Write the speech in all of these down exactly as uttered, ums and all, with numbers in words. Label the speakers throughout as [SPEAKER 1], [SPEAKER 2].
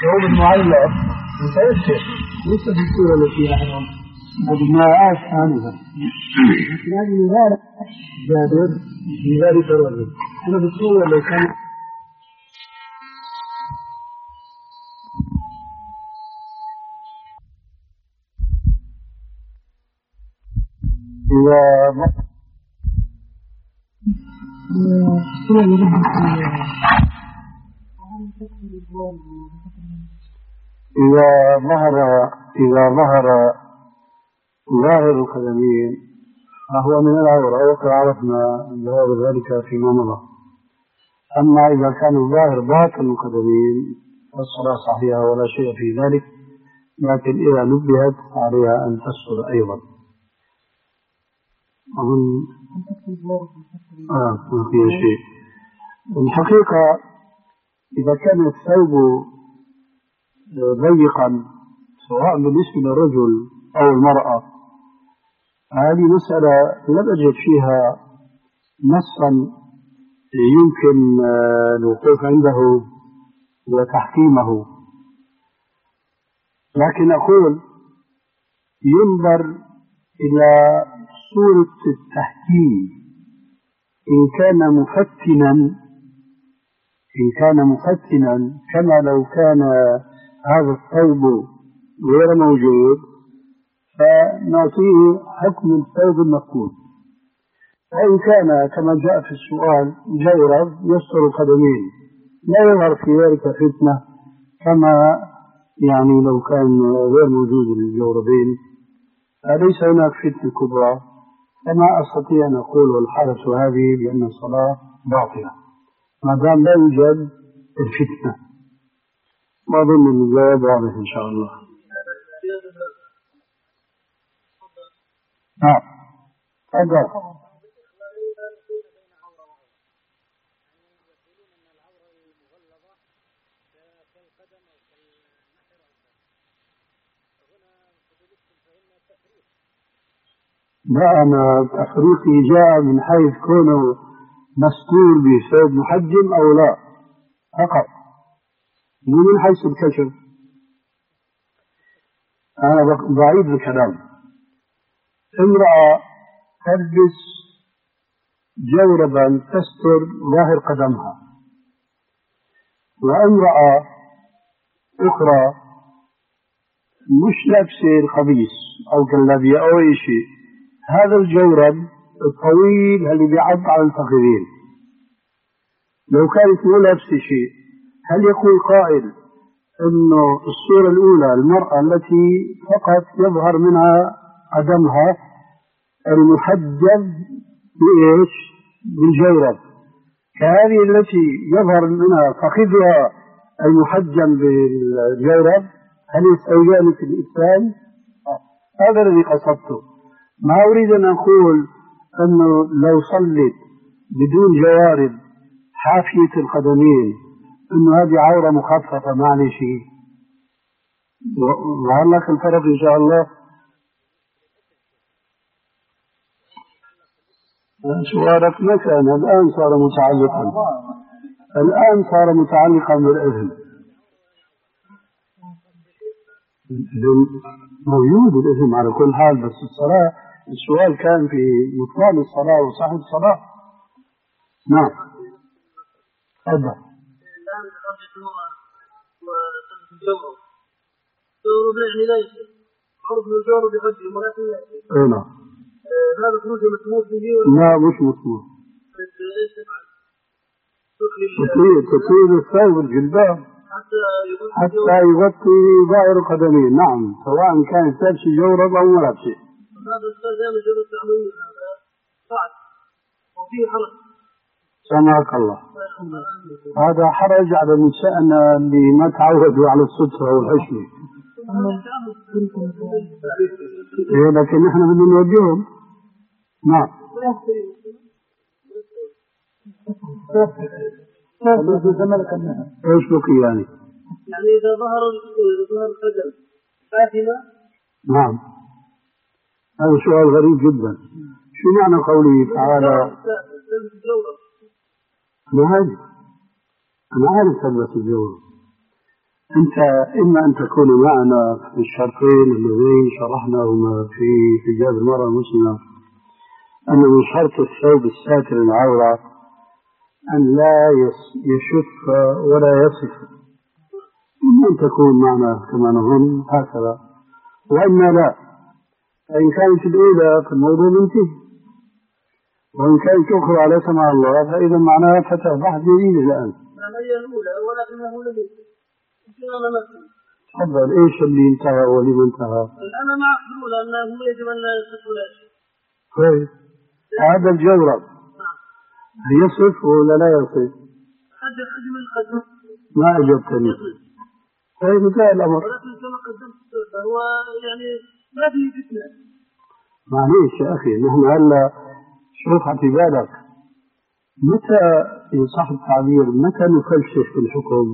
[SPEAKER 1] الثوب المعلق متأثر ليس في الصورة التي نحن قدمناها آنفا، لكن هذه مبالغة جابر في ذلك الرجل. أنا بالصورة اللي كان إذا ظهر إذا ظهر ظاهر القدمين فهو من العورة، وقد عرفنا جواب ذلك فيما مضى. أما إذا كان الظاهر باطن القدمين فالصلاة صحيحة ولا شيء في ذلك، لكن إذا نبهت عليها أن تسقط أيضا. أظن آه ما فيها شيء. الحقيقة إذا كان الثوب ضيقا سواء بالنسبة للرجل أو المرأة، هذه مسألة لم أجد فيها نصا يمكن الوقوف عنده وتحكيمه، لكن أقول ينظر إلى صورة التحكيم. إن كان مفتنا إن كان مفتنا كما لو كان هذا الثوب غير موجود فنعطيه حكم الثوب المفقود. وإن كان كما جاء في السؤال جورب يستر القدمين لا يظهر في ذلك فتنة كما يعني لو كان غير موجود الجوربين، فليس هناك فتنة كبرى. فما أستطيع أن أقول والحالة هذه بأن الصلاة باطلة ما دام لا يوجد الفتنة. وأظن أن الجواب واضح إن شاء الله. نعم هذا لا، أنا تفريقي جاء من حيث كونه مستور بثوب محجم أو لا فقط، من حيث الكشف أنا بعيد الكلام. امرأة تلبس جوربا تستر ظاهر قدمها، وامرأة أخرى مش لابسة القميص أو جلابية أو أي شيء، هذا الجورب الطويل اللي بيعض على الفخذين لو كانت مو لابسة شيء، هل يقول قائل إنه الصورة الأولى المرأة التي فقط يظهر منها قدمها المحجب بإيش؟ بالجورب، كهذه التي يظهر منها فخذها المحجم بالجورب، هل يستويان في الإسلام؟ هذا الذي قصدته. ما أريد أن أقول أنه لو صلت بدون جوارب حافية القدمين أنه هذه عورة مخففة معلش. ظهر لك الفرق إن شاء الله. سؤالك ما كان، الآن صار متعلقا الآن صار متعلقا بالإذن. موجود الإذن على كل حال، بس الصلاة السؤال كان في بطلان الصلاة وصحة الصلاة. نعم هذا لا مش مسموح. تطويل الثوب الجلباب حتى يغطي ظاهر القدمين، نعم، سواء كان لابس جورب أو ما لابس. سمعك الله. هذا حرج على نسائنا اللي ما تعودوا على السترة والحشمة. إيه لكن نحن بدنا نوجههم. نعم. ايش بقي يعني؟
[SPEAKER 2] يعني إذا ظهر ظهر القدم فاتمة.
[SPEAKER 1] نعم. هذا سؤال غريب جدا. شو معنى قوله تعالى؟ ما هذه؟ أنا عارف تلبس الجورب. أنت إما أن تكون معنا في الشرطين اللذين شرحناهما في حجاب المرأة المسلمة، أن من شرط الثوب الساتر العورة أن لا يشف ولا يصف، إما أن تكون معنا كما نظن هكذا، وإما لا. فإن كانت الأولى فالموضوع منتهي، وإن كانت أخرى على سمع الله فإذا معناها فتح بحث جديد الآن.
[SPEAKER 2] هي الأولى ولكنه لم يصف.
[SPEAKER 1] تفضل، إيش اللي انتهى ولما انتهى؟
[SPEAKER 2] أنا مع الأولى أنه يجب أن لا يصف ولا شيء.
[SPEAKER 1] كويس. هذا الجورب يصف ولا لا يصف؟
[SPEAKER 2] حد حجم القدم.
[SPEAKER 1] ما أجبتني. طيب انتهى الأمر.
[SPEAKER 2] ولكن كما قدمت فهو يعني ما فيه فتنة.
[SPEAKER 1] معليش يا أخي، نحن هلا شوف في بالك متى إن صح التعبير متى نفلسف في الحكم؟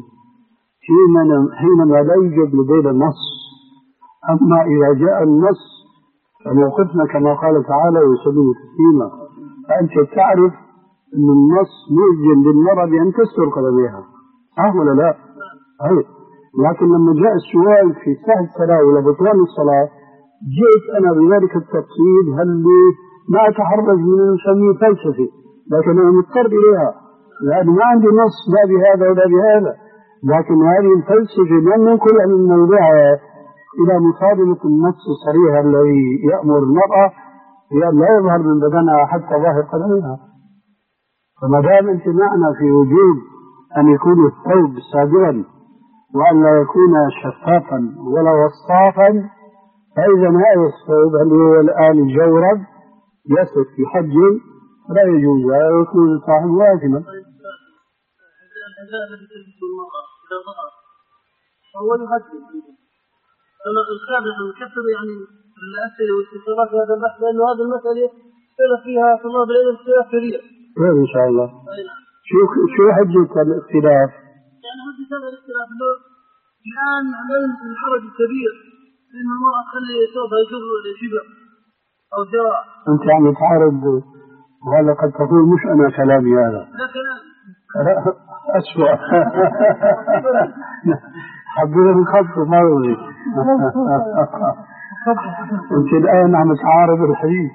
[SPEAKER 1] حينما لا يوجد لدينا النص. أما إذا جاء النص فموقفنا كما قال تعالى ويسلم تسليما، فأنت تعرف أن النص يؤذن للمرأة بأن تستر قدميها، صح ولا لا؟ أي. لكن لما جاء السؤال في سهل الصلاة ولا بطلان الصلاة جئت أنا بذلك التفصيل، هل ما أتحرج من نسميه فلسفي، لكن أنا مضطر إليها لأن ما عندي نص لا بهذا ولا بهذا. لكن هذه الفلسفة لن ننقلها من موضعها إلى مصادمة النص الصريح الذي يأمر المرأة بأن لا يظهر من بدنها حتى ظاهر قدمها. فما دام أنت معنا في وجود أن يكون الثوب سادرا وأن لا يكون شفافا ولا وصافا، فإذا هذا الثوب اللي هو الآن الجورب يصف في حجم لا يجوز ويكون صاحب واثما.
[SPEAKER 2] الحذاء الذي تلبسه المرأة إذا ظهر فهو يحدد. أنا الخابر نكثر يعني الأسئلة والاستفسارات هذا البحث، لأنه هذه المسألة اختلف فيها طلاب العلم اختلاف كبير.
[SPEAKER 1] خير إن شاء الله. شو شو حجة الاختلاف؟
[SPEAKER 2] يعني حجة هذا الاختلاف إنه الآن عملنا الحرج الكبير إن المرأة تخلي ثوبها يجر شبر أو ذراع.
[SPEAKER 1] أنت عم تعارض، وهذا قد تقول مش أنا كلامي هذا.
[SPEAKER 2] لا كلام.
[SPEAKER 1] أسوأ. حبينا نخفف ما يوجد. أنت الآن عم تعارض الحديث.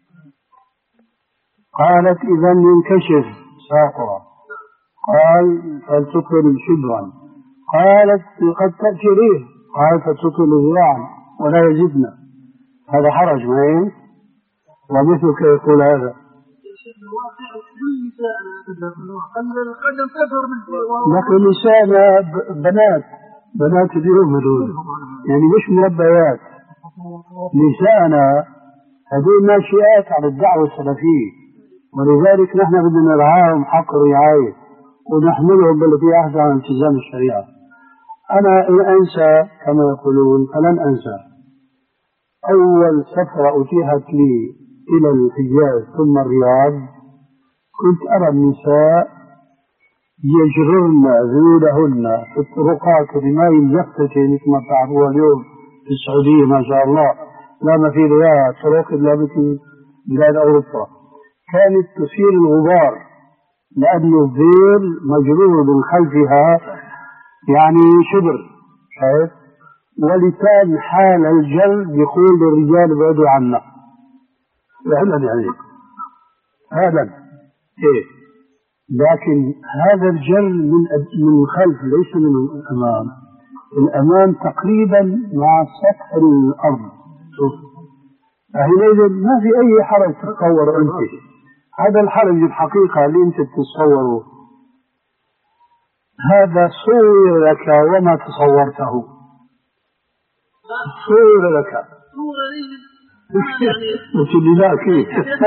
[SPEAKER 1] قالت إذا ينكشف ساقها، قال فلتطل شبرا، قالت قد تأتي ليه، قال فتطل ذراعا ولا يزدنا. هذا حرج ما هي؟ ومثلك يقول هذا. لكن نساء بنات بنات اليوم هذول يعني مش مربيات، نساءنا هذول ناشئات على الدعوة السلفية، ولذلك نحن بدنا نرعاهم حق رعاية ونحملهم بالتي أحسن عن التزام الشريعة. أنا إن أنسى كما يقولون فلن أنسى أول سفرة أتيحت لي إلى الحجاز ثم الرياض، كنت أرى النساء يجررن ذيولهن في الطرقات بماء الزفتة مثل ما تعرفوها اليوم في السعودية ما شاء الله، لا ما في لها طرق إلا مثل بلاد أوروبا. كانت تثير الغبار لأن الذيل مجرور من خلفها يعني شبر، شايف؟ ولسان حال الجلد يقول للرجال بعدوا عنا. فعلا يعني هذا إيه، لكن هذا الجل من من الخلف ليس من الأمام. الأمام تقريبا مع سطح الأرض. حينئذ ما في أي حرج تتصور أنت. هذا الحرج الحقيقة اللي أنت تتصوره هذا صور لك وما تصورته. صور لك. وش اللي لا كيف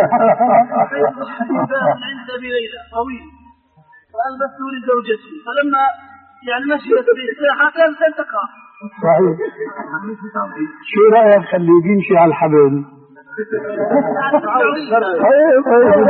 [SPEAKER 2] عند أبي ليلى طويل فألبسته لزوجتي، فلما يعني مشيت بالساحة كانت تلتقى.
[SPEAKER 1] صحيح. شو رأيك خليه يمشي على الحبل؟ طيب طيب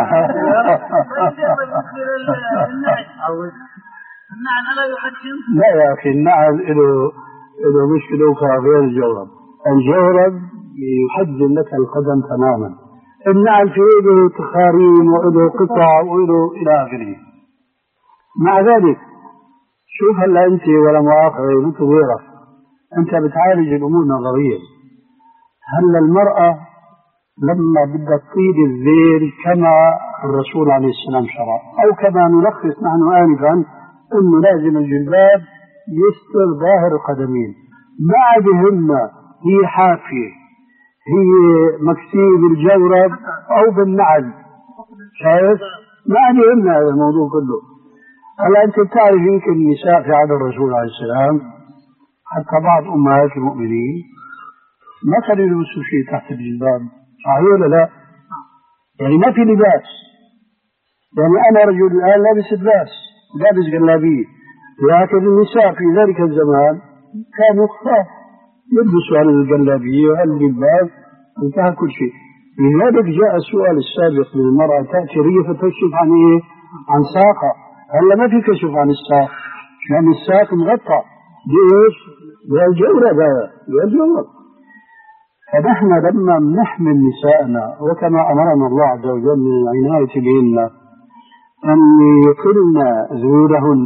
[SPEAKER 2] النعل ألا يحجم؟
[SPEAKER 1] لا يا أخي، النعل له له مشكلة أخرى غير الجورب. الجورب يحجم لك القدم تماما. النعل في له تخاريم وله قطع وله إلى آخره. مع ذلك شوف هلا أنت ولا مؤاخذة أنت غيرك، أنت بتعالج الأمور نظريا. هلا المرأة لما بدها تطيل الذيل كما الرسول عليه السلام شرع، أو كما نلخص نحن آنفا أنه لازم الجلباب يستر ظاهر القدمين، ما بهن هي حافية، هي مكسية بالجورب أو بالنعل، شايف؟ ما بهن هذا الموضوع كله. هلا أنت بتعرف يمكن النساء في عهد الرسول عليه السلام حتى بعض أمهات المؤمنين ما كانوا يلبسوا شيء تحت الجلباب، صحيح ولا لا؟ يعني ما في لباس. يعني أنا رجل الآن لابس لباس، لابس جلابية، لكن النساء في ذلك الزمان كانوا خفاف يلبسوا على الجلابية وعلى الجلباب، انتهى كل شيء. لذلك جاء السؤال السابق من المرأة تأتي رية فتكشف عن إيه؟ عن ساقها. هلا ما في كشف عن الساق، لأن الساق مغطى بإيش؟ بالجورب، هذا بالجورب. فنحن لما نحمل نساءنا وكما أمرنا الله عز وجل من العناية بهن أن يقلن ذيولهن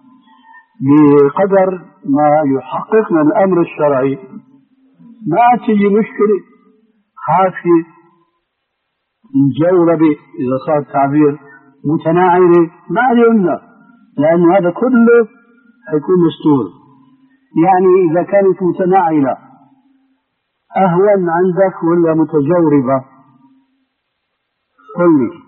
[SPEAKER 1] بقدر ما يحققنا الأمر الشرعي، ما تجي مشكلة خافية مجوربة إذا صار التعبير متناعرة ما علينا، لأن هذا كله حيكون مستور. يعني إذا كانت متناعرة أهون عندك ولا متجوربة؟ قل لي.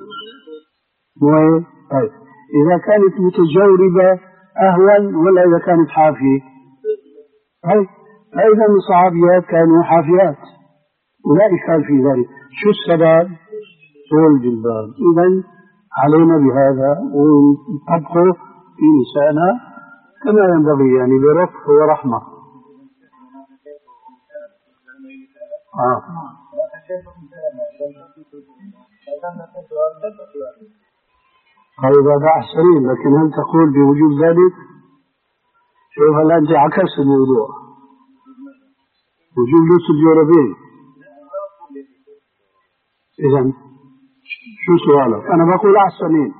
[SPEAKER 1] طيب إذا كانت متجوربة أهون ولا إذا كانت حافية؟ طيب فإذا الصحابيات كانوا حافيات ولا إشكال في ذلك. شو السبب؟ طول الجلباب. إذن علينا بهذا ونطبقه في نسائنا كما ينبغي، يعني برفق ورحمة. آه. طيب هذا أحسن، لكن هل تقول بوجود ذلك؟ شوف هلا أنت عكست الموضوع، وجوب لبس الجوربين. إذن شو سؤالك؟ أنا بقول أحسنين.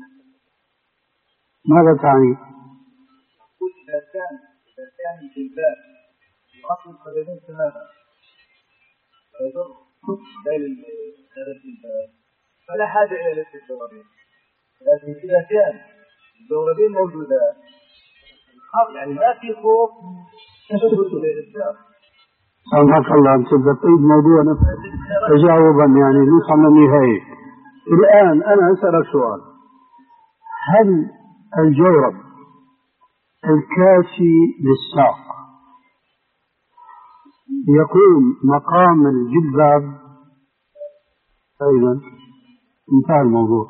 [SPEAKER 1] ماذا تعني؟
[SPEAKER 2] أقول إذا كان إذا كان الجلباب يغطي القدمين تماما ويضر ليل الجلباب فلا حاجة إلى لبس الجوربين، لكن إذا كان الجوربين موجودات يعني ما في خوف تشبه للإسلام.
[SPEAKER 1] سامحك الله، أنت بتعيد موضوعنا تجاوبا يعني نوصل للنهاية. الآن أنا أسألك سؤال، هل الجورب الكاسي للساق يقوم مقام الجلباب؟ أيضا انتهى الموضوع.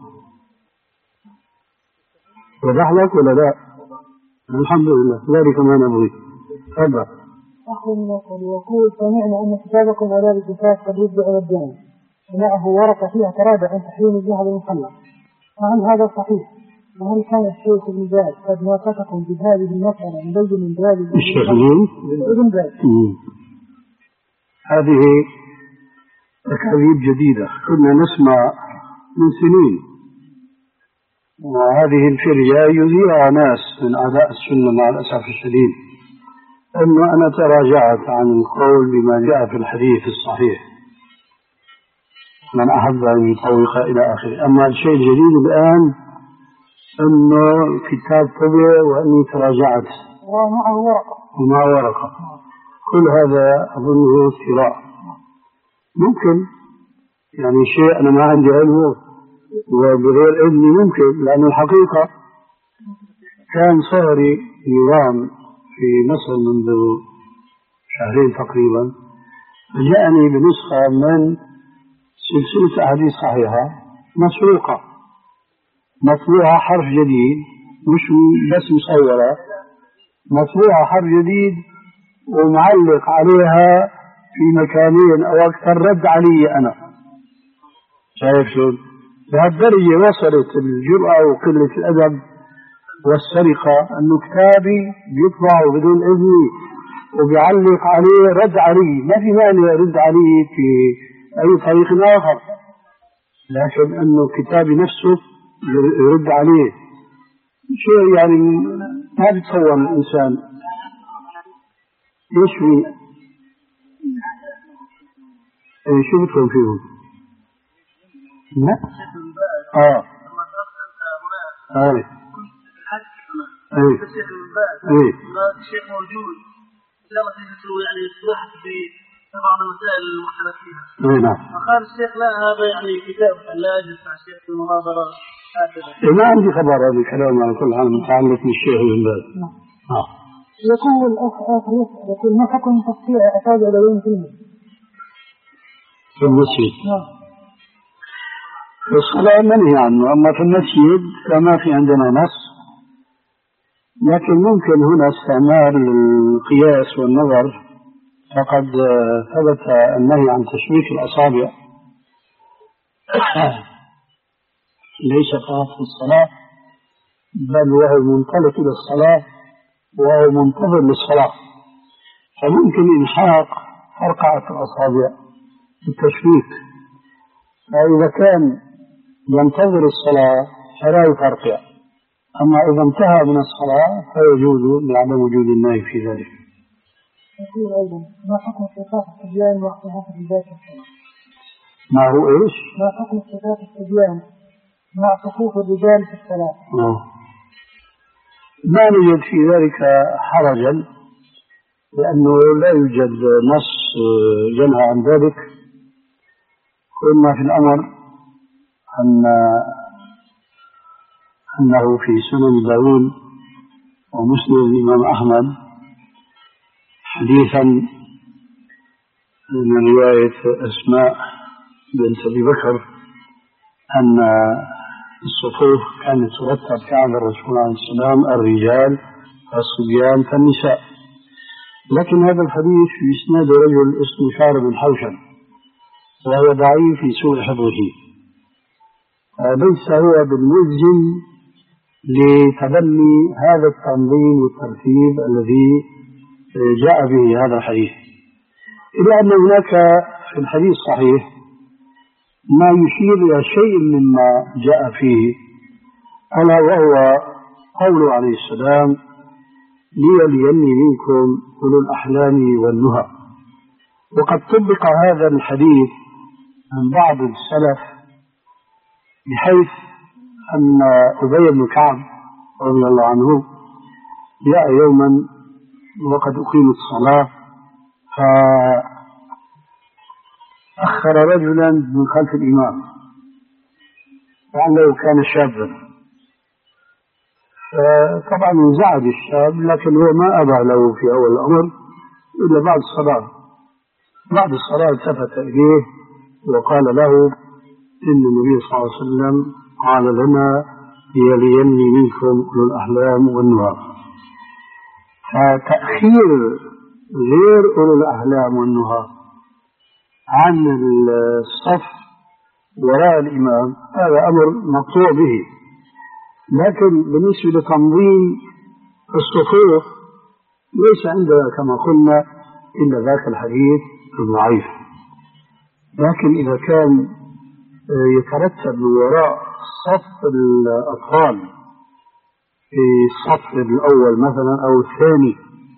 [SPEAKER 1] وضح لك ولا لا؟ الحمد لله، ذلك ما نبغي. تفضل.
[SPEAKER 3] أخي الناصر يقول سمعنا أن كتابكم على الكتاب قد يبدأ على الدين ومعه ورقة فيها تراجع عن تحريم الذهب المحلى، فهل هذا صحيح؟ وهل كان الشيخ ابن باز قد وافقكم بهذه المسألة مبين من ذلك؟
[SPEAKER 1] الشيخ
[SPEAKER 3] ابن باز.
[SPEAKER 1] هذه أكاذيب جديدة كنا نسمع من سنين، وهذه الفرية يذيعها ناس من أعداء السنة مع الأسف الشديد، أنه أنا تراجعت عن القول بما جاء في الحديث الصحيح من أحب أن يطوق إلى آخره. أما الشيء الجديد الآن أنه كتاب طبع وأني تراجعت
[SPEAKER 3] ومعه ورقة
[SPEAKER 1] ومع ورقة، كل هذا أظنه افتراء. ممكن يعني شيء أنا ما عندي علمه وبغير علمي ممكن، لأن الحقيقة كان صهري نظام في مصر منذ شهرين تقريبا، جاءني بنسخة من سلسلة أحاديث صحيحة مسروقة مطبوعة حرف جديد، مش بس مصورة، مطبوعة حرف جديد ومعلق عليها في مكانين أو أكثر رد علي أنا. شايف شو؟ بهالدرجة وصلت الجرأة وقلة الأدب والسرقة أنه كتابي بيطبع بدون إذني وبيعلق عليه رد علي. ما في مانع رد عليه في أي طريق آخر، لكن أنه كتابي نفسه يرد عليه شيء يعني ما بيتصور الإنسان إيش في إيه شو بتفهم فيهم؟ لا آه آه ايه
[SPEAKER 2] الشيخ من بعد
[SPEAKER 1] ايه
[SPEAKER 2] ما الشيخ موجود لا ما تجلسوا يعني تبحث في بعض المسائل المختلف فيها.
[SPEAKER 1] ايه نعم.
[SPEAKER 2] فقال الشيخ لا هذا يعني كتاب لا اجلس مع الشيخ في المناظره هكذا.
[SPEAKER 1] إيه ما عندي خبر هذا الكلام على كل حال متعلق بالشيخ من بعد. اه.
[SPEAKER 3] يقول الاخ اخر يسأل يقول ما حكم تقطيع اصابع اليدين فيه؟
[SPEAKER 1] في المسجد.
[SPEAKER 3] نعم.
[SPEAKER 1] في الصلاة منهي عنه، اما في المسجد فما في عندنا نص. لكن ممكن هنا استعمال القياس والنظر، فقد ثبت النهي عن تشبيك الأصابع ليس فقط في الصلاة بل وهو منطلق إلى الصلاة وهو منتظر للصلاة، فممكن إلحاق فرقعة الأصابع بالتشبيك، فإذا كان ينتظر الصلاة فلا يفرقع، أما إذا انتهى من الصلاة فيجوز لعدم وجود النهي في ذلك.
[SPEAKER 3] يقول أيضا ما حكم صفات الصبيان وقتها في بداية الصلاة؟
[SPEAKER 1] ما هو إيش؟
[SPEAKER 3] ما حكم صفات الصبيان مع صفوف الرجال في الصلاة؟
[SPEAKER 1] آه. ما نجد في ذلك حرجا، لأنه لا يوجد نص ينهى عن ذلك، وإما في الأمر أن أنه في سنن داود ومسند الإمام أحمد حديثا من رواية أسماء بنت أبي بكر أن الصفوف كانت ترتب في عهد الرسول عليه السلام الرجال والصبيان كالنساء، لكن هذا الحديث في إسناد رجل اسمه شعر بن حوشب وهو ضعيف في سوء حفظه، ليس هو بالملزم لتبني هذا التنظيم والترتيب الذي جاء به هذا الحديث، إلا أن هناك في الحديث صحيح ما يشير إلى شيء مما جاء فيه، ألا وهو قوله عليه السلام ليليني منكم أولو الأحلام والنهى. وقد طبق هذا الحديث عن بعض السلف بحيث أن أبي بن كعب رضي الله عنه جاء يوما وقد أقيمت الصلاة فأخر رجلا من خلف الإمام لعله كان شابا، فطبعا انزعج الشاب، لكن هو ما أبى له في أول الأمر إلا بعد الصلاة. بعد الصلاة التفت إليه وقال له إن النبي صلى الله عليه وسلم قال لنا ليليني منكم أولو الأحلام والنهى. فتأخير غير أولو الأحلام والنهى عن الصف وراء الإمام هذا أمر مقطوع به، لكن بالنسبة لتنظيم الصفوف ليس عندنا كما قلنا إلا ذاك الحديث الضعيف، لكن إذا كان يترتب من وراء صف الأطفال في الصف الأول مثلا أو الثاني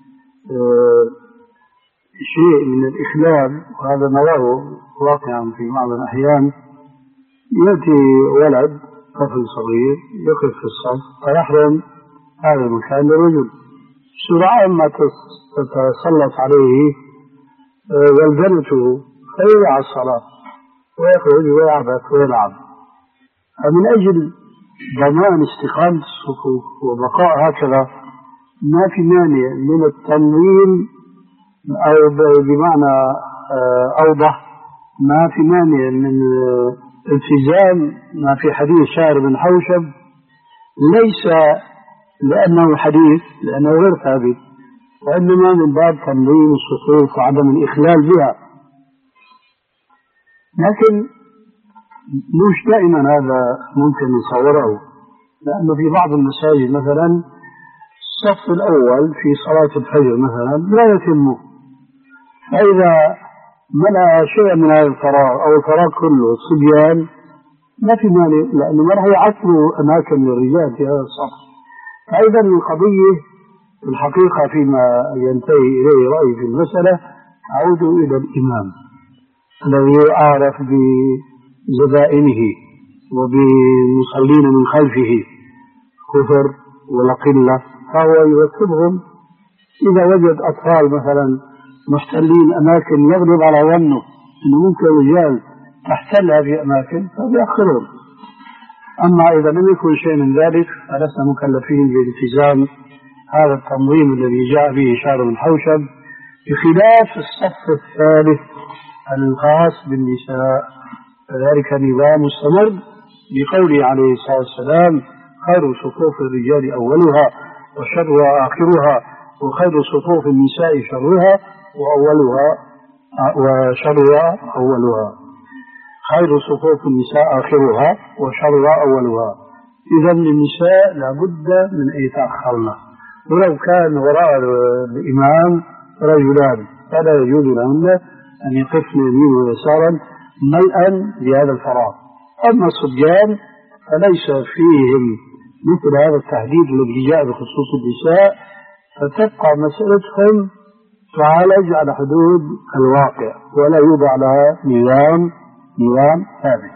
[SPEAKER 1] شيء من الإخلال، وهذا نراه واقعا في بعض الأحيان، يأتي ولد طفل صغير يقف في الصف فيحرم هذا المكان للرجل، سرعان ما تتسلط عليه والدنته فيضيع الصلاة ويخرج ويعبث ويلعب. فمن أجل ضمان استقامة الصفوف وبقاء هكذا ما في مانع من التنظيم، أو بمعنى أوضح ما في مانع من التزام ما في حديث شعر بن حوشب، ليس لأنه حديث لأنه غير ثابت، وإنما من باب تنظيم الصفوف وعدم الإخلال بها. لكن مش دائما هذا ممكن نصوره، لأنه في بعض المساجد مثلا الصف الأول في صلاة الفجر مثلا لا يتم، فإذا منع شيء من هذا الفراغ أو الفراغ كله الصبيان ما في مانع، لأنه ما راح يعطلوا أماكن للرجال في هذا الصف. فإذا القضية في الحقيقة فيما ينتهي إليه رأيي في المسألة أعود إلى الإمام الذي أعرف بزبائنه وبمصلين من خلفه كثر ولا قلة، فهو يرتبهم. إذا وجد أطفال مثلا محتلين أماكن يغلب على ظنه أنه ممكن رجال تحتلها في أماكن فبيأخرهم. أما إذا لم يكن شيء من ذلك فلسنا مكلفين بالتزام هذا التنظيم الذي جاء به شارع بن حوشب، بخلاف الصف الثالث الخاص بالنساء، فذلك نظام مستمر بقوله عليه الصلاة والسلام: خير صفوف الرجال أولها وشرها آخرها، وخير صفوف النساء شرها وأولها وشرها أولها. خير صفوف النساء آخرها وشرها أولها. إذا للنساء لابد من أن يتأخرن، ولو كان وراء الإمام رجلان فلا يجوز لهن أن يقفن يمينا ويسارا ملءا لهذا الفراغ. أما الصبيان فليس فيهم مثل هذا التحديد الذي جاء بخصوص النساء، فتبقى مسألتهم تعالج على حدود الواقع ولا يوضع لها نظام نظام ثابت.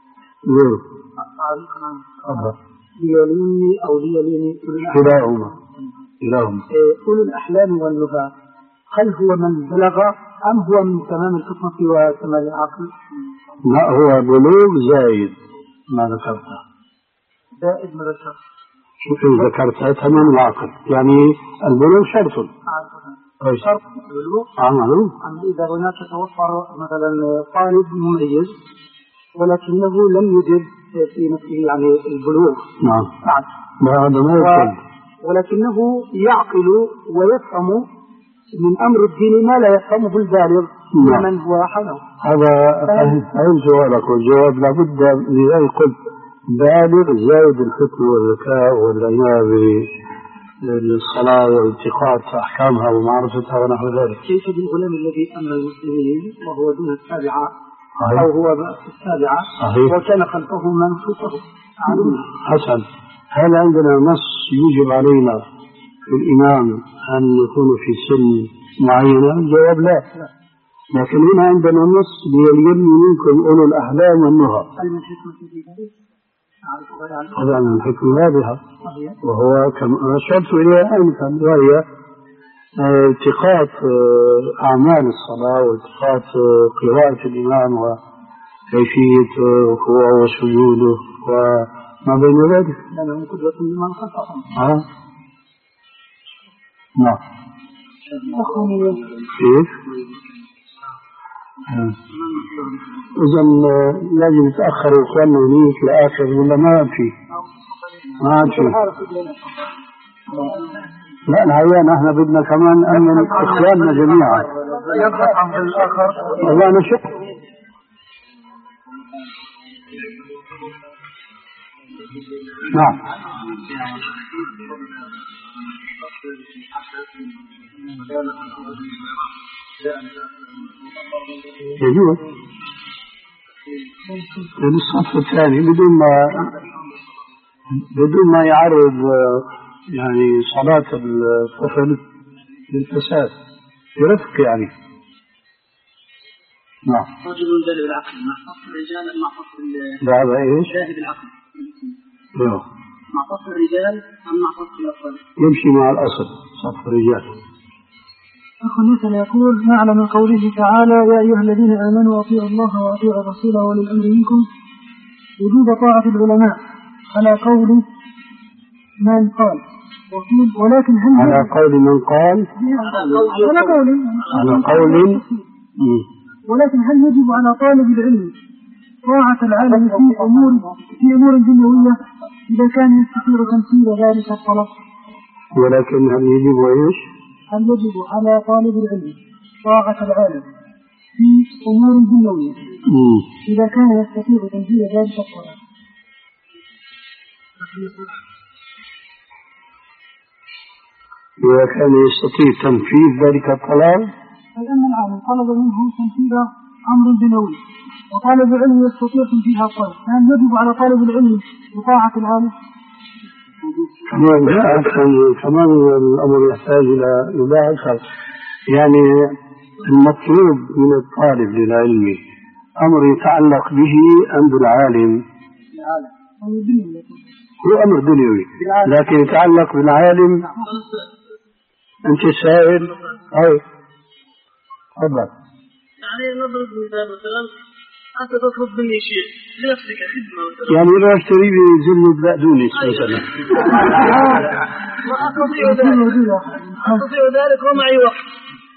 [SPEAKER 3] ليليني أو ليليني
[SPEAKER 1] كلاهما كلاهما
[SPEAKER 3] أولو الأحلام والنهى، هل هو من بلغ أم هو من تمام الفطنة وكمال العقل؟
[SPEAKER 1] لا، هو بلوغ زايد ما ذكرته.
[SPEAKER 3] زائد ما ذكرت.
[SPEAKER 1] شوف ذكرت تمام العقل، يعني البلوغ شرط.
[SPEAKER 3] شرط البلوغ.
[SPEAKER 1] معلوم.
[SPEAKER 3] أما إذا هناك توفر مثلا طالب مميز ولكنه لم يجد في نفسه يعني البلوغ.
[SPEAKER 1] نعم.
[SPEAKER 3] نعم.
[SPEAKER 1] هذا ما يمكن.
[SPEAKER 3] ولكنه يعقل ويفهم من أمر الدين ما لا يفهمه البالغ من هو حوله.
[SPEAKER 1] هذا أهم سؤالك، والجواب لابد لذلك قلت بالغ زائد الفطن والذكاء والعناية بالصلاة والالتقاط أحكامها ومعرفتها ونحو ذلك.
[SPEAKER 3] كيف بالغلام الذي أمن المسلمين وهو دون السابعة أو هو في السابعة وكان خلفه من فوقه؟
[SPEAKER 1] حسن، هل عندنا نص يوجب علينا في الإمام أن يكون في سن معينة؟ الجواب لا. لكن هنا عندنا نص ليلين منكم أولو الأحلام والنهى.
[SPEAKER 3] هل من حكمة في ذلك؟
[SPEAKER 1] هذا من الحكمة واضحة، وهو كما أشرت إليها أنفا، وهي التقاط أعمال الصلاة والتقاط قراءة الإمام وكيفية ركوعه وسجوده وما بين ذلك.
[SPEAKER 3] لأنه قدوة لمن خلفهم.
[SPEAKER 1] آه. نعم. كيف؟ إذا لازم يتأخروا إخواننا هنيك لآخر ولا ما في؟ ما في. لا الحقيقة نحن بدنا كمان أن إخواننا جميعا. والله أنا شك. نعم. يجوز للصف الثاني بدون ما بدون ما يعرض يعني صلاة الطفل للفساد برفق يعني. نعم.
[SPEAKER 2] رجل ذاهب العقل مع صف الرجال مع صف
[SPEAKER 1] هذا ايش؟
[SPEAKER 2] ذاهب العقل.
[SPEAKER 1] ايوه.
[SPEAKER 2] مع صف الرجال أم مع صف الأطفال؟
[SPEAKER 1] يمشي مع الأصل صف الرجال.
[SPEAKER 3] أخ مثل يقول: نعلم من قوله تعالى: يا أيها الذين آمنوا أطيعوا الله وأطيعوا الرسول وأولي الأمر منكم، وجوب طاعة العلماء على قول من قال، ولكن هل
[SPEAKER 1] على قول من قال
[SPEAKER 3] على قول
[SPEAKER 1] على قول
[SPEAKER 3] ولكن هل يجب على طالب العلم طاعة العالم في أمور في أمور دنيوية إذا كان يستطيع تمثيل ذلك الطلب؟
[SPEAKER 1] ولكن هل يجب ايش؟
[SPEAKER 3] هل يجب على طالب العلم طاعة العالم في أمور دنيوية إذا كان يستطيع تمثيل ذلك الطلب؟
[SPEAKER 1] إذا كان يستطيع تنفيذ ذلك الطلب،
[SPEAKER 3] فإن العالم طلب منه تنفيذ أمر دنيوي وطالب العلم يستطيع تنفيذ الطلب، هل يجب على طالب العلم بطاعة العالم؟
[SPEAKER 1] كمان الأمر يحتاج إلى إيضاح آخر. يعني المطلوب من الطالب للعلم أمر يتعلق به أم بالعالم؟ هو أمر دنيوي لكن يتعلق بالعالم. أنت سائل أي تفضل.
[SPEAKER 2] يعني نضرب مثال مثلا أنت تطلب مني شيء لنفسك خدمة مثلا،
[SPEAKER 1] يعني لو اشتري لي زلمة بقدونس مثلا
[SPEAKER 2] ما أستطيع ذلك أستطيع ذلك ومعي وقت.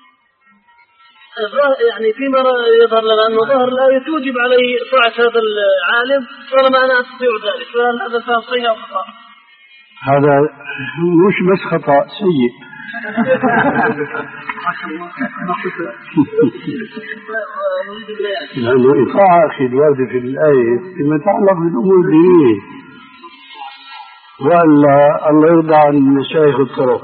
[SPEAKER 2] يعني فيما يظهر لنا أنه ظهر الآية توجب علي طاعة هذا العالم طالما أنا أستطيع ذلك، فهل هذا الفهم صحيح أو خطأ؟
[SPEAKER 1] هذا مش بس خطأ سيء. لأنه إطاعة أخي الواردة في الآية فيما يتعلق بالأمور الدينية، وألا الله يرضى عن مشايخ الطرق.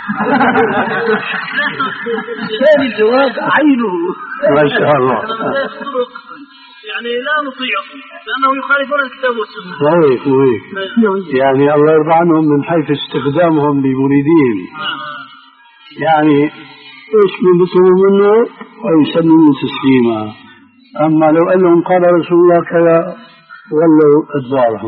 [SPEAKER 2] ثاني الجواب عينه
[SPEAKER 1] ما شاء الله.
[SPEAKER 2] يعني لا نطيعهم لأنه يخالفون الكتاب والسنة.
[SPEAKER 1] صحيح صحيح. يعني الله يرضى عنهم من حيث استخدامهم لمريدين، يعني ايش بيطلبوا منه ويسلموا تسليما. اما لو انهم قال رسول الله كذا ولوا ادبارهم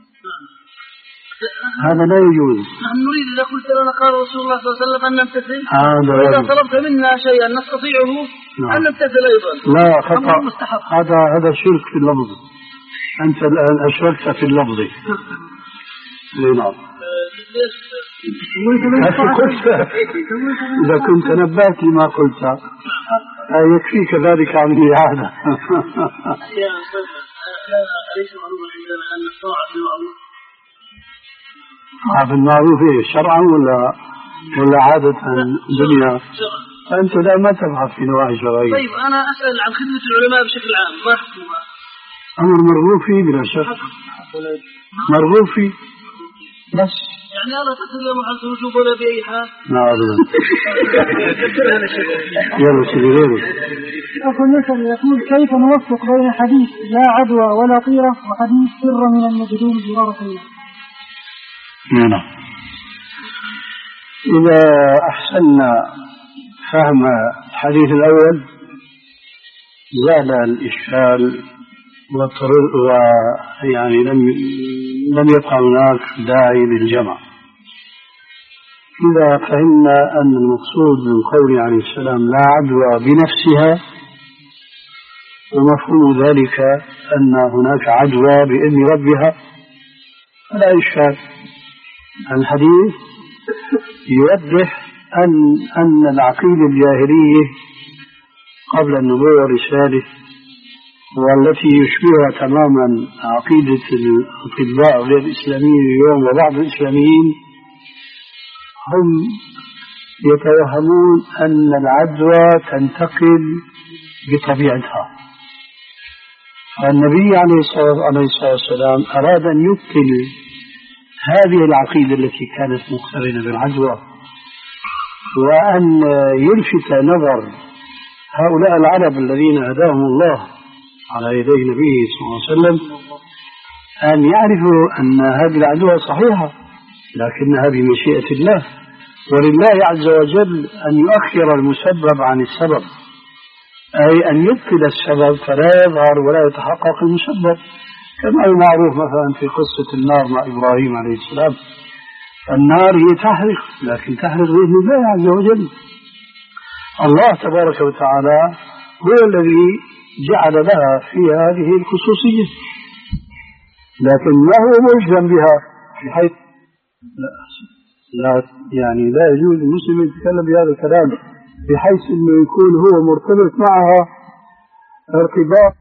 [SPEAKER 1] هذا لا يجوز.
[SPEAKER 2] نحن نريد إذا قلت لنا قال رسول الله صلى الله عليه وسلم أن نمتثل،
[SPEAKER 1] وإذا
[SPEAKER 2] طلبت منا شيئا نستطيعه أن نمتثل أيضا.
[SPEAKER 1] لا خطأ، هذا هذا شرك في اللفظ. أنت الآن أشركت في اللفظ. نعم. إذا كنت نبهت لما قلت يكفيك ذلك عن الإعادة.
[SPEAKER 2] أليس معلومة عندنا أن الطاعة في المعروف؟
[SPEAKER 1] في المعروف إيه شرعا ولا ولا عادة دنيا؟ أنت لا ما تبحث في نواحي شرعية.
[SPEAKER 2] طيب أنا أسأل عن خدمة العلماء بشكل عام، ما حكمها؟
[SPEAKER 1] أمر مرغوب فيه بلا شك، مرغوب فيه بس.
[SPEAKER 2] يعني أنا تصل يا محسن وشوف ولا بأي حال.
[SPEAKER 1] نعم. يلا سيدي غيره.
[SPEAKER 3] أقول مثلا يقول كيف نوفق بين حديث لا عدوى ولا طيرة وحديث سر من المجدون بجرارة الله؟
[SPEAKER 1] نعم. إذا أحسننا فهم الحديث الأول زال الإشكال ويعني لم لم يبقى هناك داعي للجمع. إذا فهمنا أن المقصود من قوله عليه السلام لا عدوى بنفسها ومفهوم ذلك أن هناك عدوى بإذن ربها فلا إشكال. الحديث يوضح أن أن العقيدة الجاهلية قبل النبوة والرسالة والتي يشبهها تماما عقيدة الأطباء غير الإسلاميين اليوم وبعض الإسلاميين هم يتوهمون أن العدوى تنتقل بطبيعتها. فالنبي عليه الصلاة والسلام أراد أن يبطل هذه العقيدة التي كانت مقترنة بالعدوى وأن يلفت نظر هؤلاء العرب الذين هداهم الله على يدي نبيه صلى الله عليه وسلم أن يعرفوا أن هذه العدوى صحيحة لكنها بمشيئة الله، ولله عز وجل أن يؤخر المسبب عن السبب، أي أن يبطل السبب فلا يظهر ولا يتحقق المسبب، كما المعروف مثلا في قصة النار مع إبراهيم عليه السلام. النار هي تحرق لكن تحرق بإذن الله عز وجل. الله تبارك وتعالى هو الذي جعل لها في هذه الخصوصية، لكن ما هو ملزم بها بحيث لا, لا يعني لا يجوز المسلم يتكلم بهذا الكلام بحيث انه يكون هو مرتبط معها ارتباط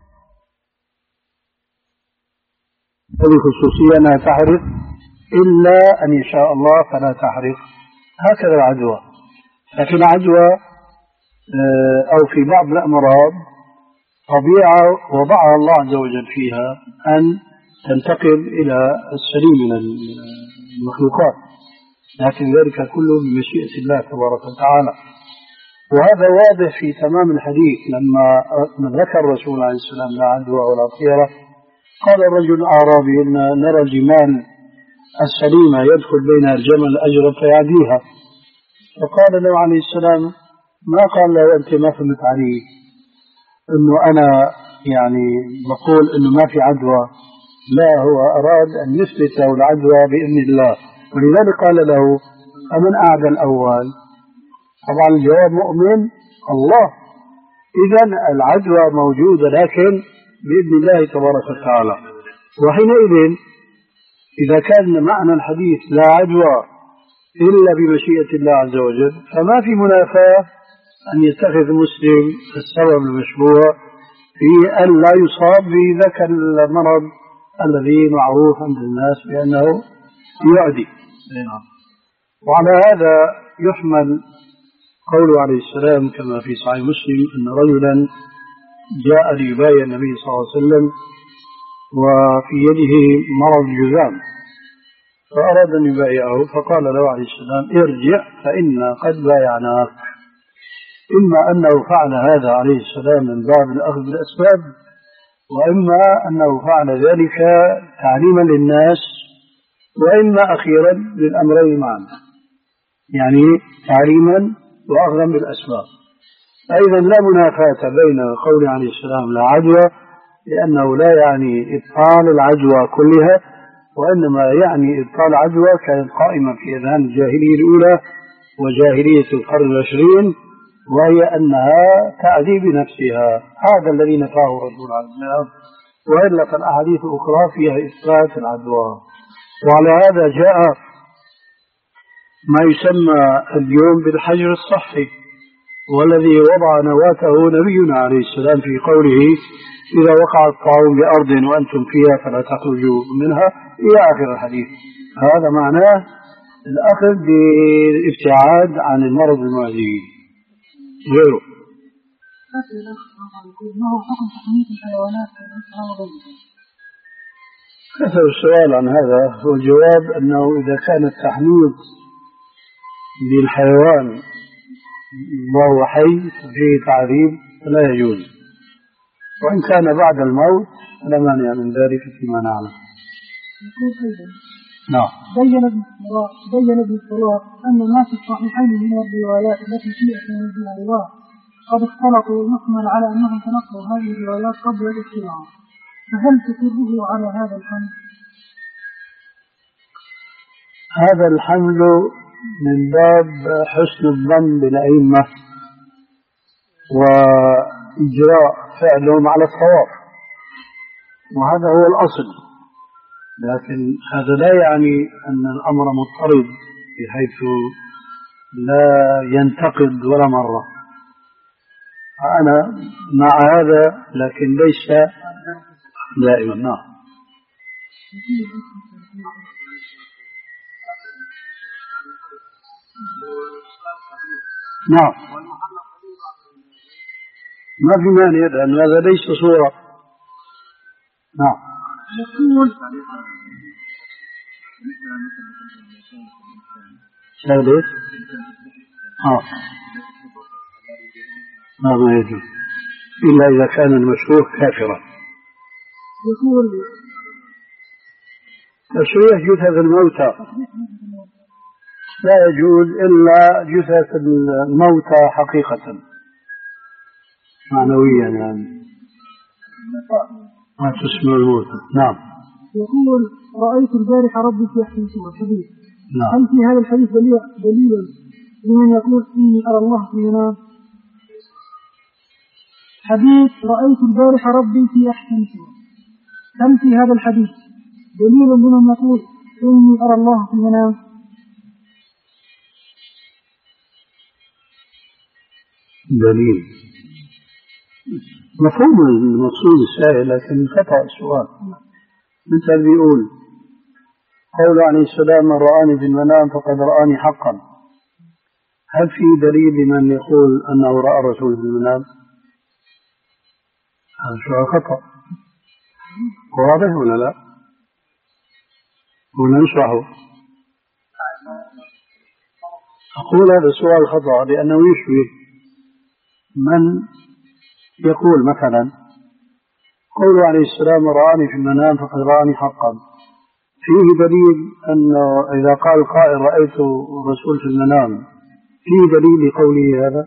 [SPEAKER 1] هذه الخصوصية أنها تحرق إلا أن يشاء الله فلا تحرق. هكذا العدوى. لكن العدوى أو في بعض الأمراض طبيعة وضعها الله عز وجل فيها أن تنتقل إلى السليم من المخلوقات، لكن ذلك كله بمشيئة الله تبارك وتعالى. وهذا واضح في تمام الحديث لما ذكر الرسول عليه السلام لا عدوى ولا طيرة. قال الرجل الأعرابي إن نرى الجمال السليمة يدخل بينها الجمل الأجرب فيعديها. فقال له عليه السلام ما قال له أنت ما فهمت علي أنه أنا يعني بقول أنه ما في عدوى، لا، هو أراد أن يثبت له العدوى بإذن الله، ولذلك قال له أمن أعدى الأول؟ طبعا الجواب مؤمن الله. إذن العدوى موجودة لكن بإذن الله تبارك وتعالى. وحينئذ إذا كان معنى الحديث لا عدوى إلا بمشيئة الله عز وجل، فما في منافاة أن يتخذ مسلم السبب المشروع في أن لا يصاب بذاك المرض الذي معروف عند الناس بأنه يعدي. وعلى هذا يحمل قوله عليه السلام كما في صحيح مسلم أن رجلا جاء ليبايع النبي صلى الله عليه وسلم وفي يده مرض جذام، فأراد أن يبايعه، فقال له عليه السلام ارجع فإنا قد بايعناك. إما أنه فعل هذا عليه السلام من باب الأخذ بالأسباب، وإما أنه فعل ذلك تعليما للناس، وإما أخيرا للأمرين معا، يعني تعليما وأخذا بالأسباب. أيضا لا منافاة بين قول عليه السلام لا عدوى، لأنه لا يعني إبطال العدوى كلها، وإنما يعني إبطال عدوى كانت قائمة في أذهان الجاهلية الأولى وجاهلية القرن العشرين، وهي أنها تعدي بنفسها. هذا الذي نفاه الرسول عليه السلام، وإلا فالأحاديث الأخرى فيها إثبات العدوى. وعلى هذا جاء ما يسمى اليوم بالحجر الصحي، والذي وضع نواته نبينا عليه السلام في قوله إذا وقع الطاعون بأرض وأنتم فيها فلا تخرجوا منها إلى آخر الحديث. هذا معناه الأخذ بالابتعاد عن المرض المعدي غيره.
[SPEAKER 3] ما هو حكم تحميل الحيوانات
[SPEAKER 1] كثر السؤال عن هذا، والجواب أنه إذا كان التحميل للحيوان وهو حي فيه تعذيب فلا يجوز، وإن كان بعد الموت لا مانع من ذلك فيما نعلم. نعم.
[SPEAKER 3] بين ابن بين ابن الصلاة أن ما في الصحيحين من الروايات التي فيها تنزيل الله قد اختلطوا، ويحمل على أنهم تنقلوا هذه الروايات قبل الاجتماع، فهل تقره على هذا الحمل؟
[SPEAKER 1] هذا الحمل من باب حسن الظن بالأئمة وإجراء فعلهم على الصواب، وهذا هو الأصل. لكن هذا لا يعني أن الأمر مضطرد بحيث لا ينتقد ولا مرة. أنا مع هذا لكن ليس دائما. نعم. نعم، ما في مانع لأن هذا ليس صورة. نعم. ثالث آه. ما ما يجوز إلا إذا كان المشروع كافرا.
[SPEAKER 3] يقول
[SPEAKER 1] تشريح جثث الموتى لا يجوز إلا جثث الموتى حقيقة معنويا، يعني ما تسمى الموتى. نعم.
[SPEAKER 3] يقول رأيت البارحة ربي في أحسن صورة حديث.
[SPEAKER 1] نعم.
[SPEAKER 3] هل في هذا الحديث دليل دليل لمن يقول إني أرى الله في منام؟ حديث رأيت البارحة ربي في أحسن صورة، هل في هذا الحديث دليل لمن يقول إني أرى الله في منام؟
[SPEAKER 1] دليل مفهوم المقصود السائل، لكن خطأ السؤال. مثل بيقول قول عليه السلام من رآني في المنام فقد رآني حقا، هل في دليل لمن يقول أنه رأى الرسول في المنام؟ هذا سؤال خطأ. واضح ولا لا؟ ولا نشرحه؟ أقول هذا السؤال خطأ لأنه يشبه من يقول مثلا قول عليه السلام رآني في المنام فقد رآني حقا، فيه دليل أنه إذا قال قائل رأيت الرسول في المنام، فيه دليل لقوله هذا؟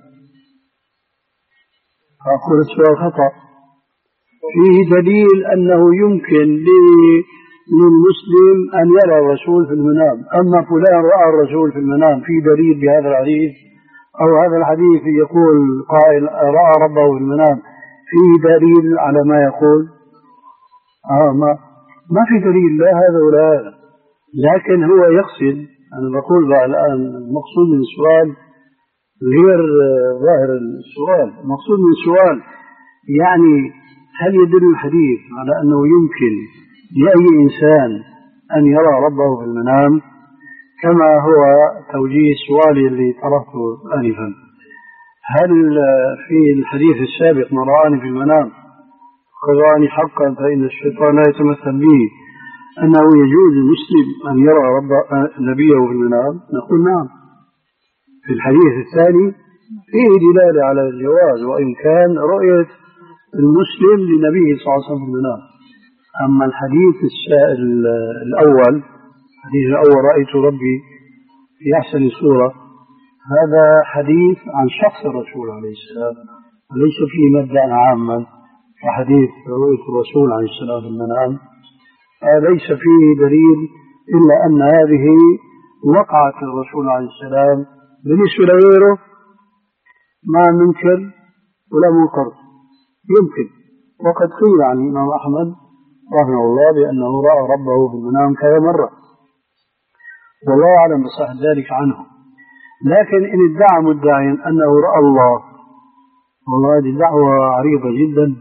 [SPEAKER 1] أقول السؤال خطأ. فيه دليل أنه يمكن للمسلم أن يرى الرسول في المنام. أما فلان رأى الرسول في المنام، فيه دليل بهذا الحديث؟ أو هذا الحديث يقول قائل رأى ربه في المنام، فيه دليل على ما يقول؟ آه ما ما في دليل لا هذا ولا هذا. لكن هو يقصد، أنا بقول بقى الآن المقصود من السؤال غير ظاهر السؤال. المقصود من السؤال يعني هل يدل الحديث على أنه يمكن لأي إنسان أن يرى ربه في المنام، كما هو توجيه سؤالي اللي طرحته آنفا؟ هل في الحديث السابق من رآني في المنام قد رآني حقا فإن الشيطان لا يتمثل به، أنه يجوز للمسلم أن يرى رب نبيه في المنام؟ نقول نعم. في الحديث الثاني فيه دلالة على الجواز، وإن كان رؤية المسلم لنبيه صلى الله عليه وسلم في المنام. أما الحديث الأول، الحديث الأول رأيت ربي في أحسن صورة، هذا حديث عن شخص الرسول عليه السلام، وليس فيه مبدأ عاما وحديث رؤية الرسول عليه السلام في المنام. ليس فيه دليل إلا أن هذه وقعت الرسول عليه السلام. بالنسبة لغيره ما منكر ولا منكر، يمكن. وقد قيل عن الإمام أحمد رحمه الله بأنه رأى ربه في المنام كذا مرة، والله أعلم بصحة ذلك عنه. لكن إن ادعى مدعي أنه رأى الله، والله هذه دعوة عريضة جدا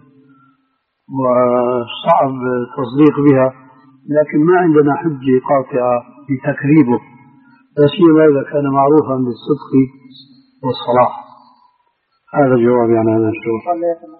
[SPEAKER 1] وصعب تصديق بها، لكن ما عندنا حجة قاطعة لتكذيبه، لا سيما إذا كان معروفا بالصدق والصلاح. هذا جوابي عن هذا السؤال.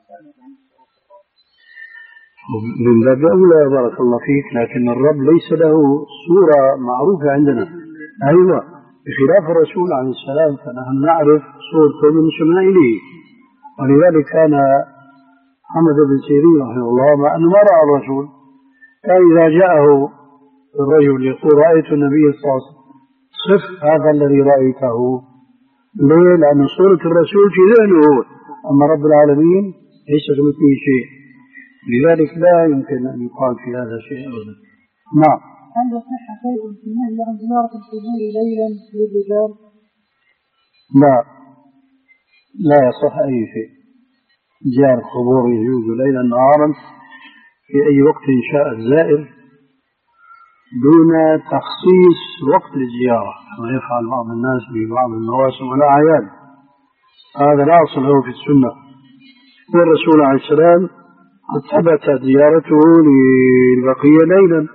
[SPEAKER 1] من باب أولى بارك الله فيك، لكن الرب ليس له صورة معروفة عندنا. أيوة، بخلاف الرسول عليه السلام فنحن نعرف صورته من شمائله، ولذلك كان محمد بن سيرين رحمه الله مع أنه ما رأى الرسول، كان إذا جاءه الرجل يقول رأيت النبي صلى الله عليه وسلم، صف هذا الذي رأيته. ليه؟ لأن صورة الرسول في ذهنه، أما رب العالمين ليس كمثله شيء، لذلك لا يمكن أن يقال في هذا شيء أبدا. نعم.
[SPEAKER 3] هل يصح شيء في النهي عن زيارة القبور ليلا للرجال؟
[SPEAKER 1] لا، لا يصح أي شيء. زيارة القبور يجوز ليلا نهارا في أي وقت شاء الزائر، دون تخصيص وقت للزيارة كما يفعل بعض الناس ببعض المواسم والأعياد. هذا لا أصل له في السنة، والرسول عليه السلام قد ثبت زيارته للبقية ليلا،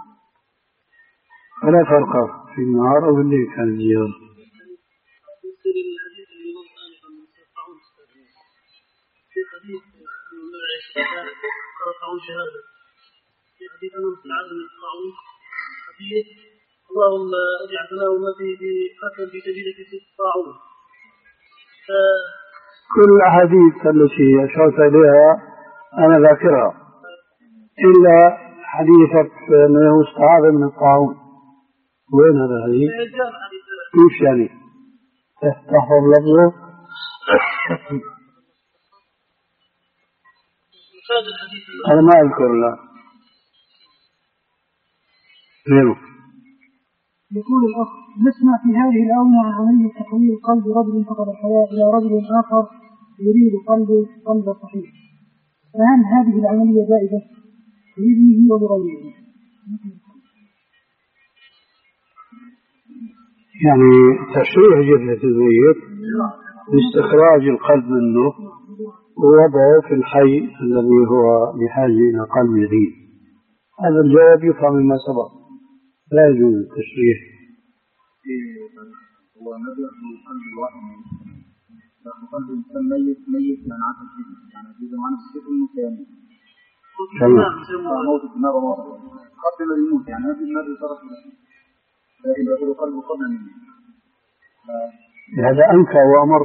[SPEAKER 1] فلا فرق في النهار أو في الليل كان الزيارة.
[SPEAKER 2] في حديث قرأوا شهادة في حديث أنهم استعاذوا من الطاعون، حديث اللهم اجعلنا وما فيه بقتل في سبيلك في الطاعون.
[SPEAKER 1] كل الأحاديث التي أشرت إليها أنا ذاكرها، إلا حديثك أنه استعاذ من الطاعون. وين هذا الحديث؟ كيف يعني؟ تحفظ لفظه؟ أنا ما أذكر. لا غيره.
[SPEAKER 3] يقول الأخ: نسمع في هذه الآونة عن عملية تحويل قلب رجل فقد الحياة إلى رجل آخر يريد قلبه قلب صحيح، فهل هذه العملية جائزة لابنه ولغيره؟
[SPEAKER 1] يعني تشريح جثة الميت لاستخراج القلب منه ووضعه في الحي الذي هو بحاجة إلى قلب جديد. هذا الجواب يفهم مما سبق، لا يجوز التشريح.
[SPEAKER 4] هو نبي قلب الواحد لكن قلب الإنسان ميت ميت يعني عدد جدا، يعني جزء معنا في الشيء المكان موت الدماغ موت قبل ما يموت، يعني هذه النبي صرف لكن يقول قلبه قبل أن يموت.
[SPEAKER 1] هذا أنكى وأمر.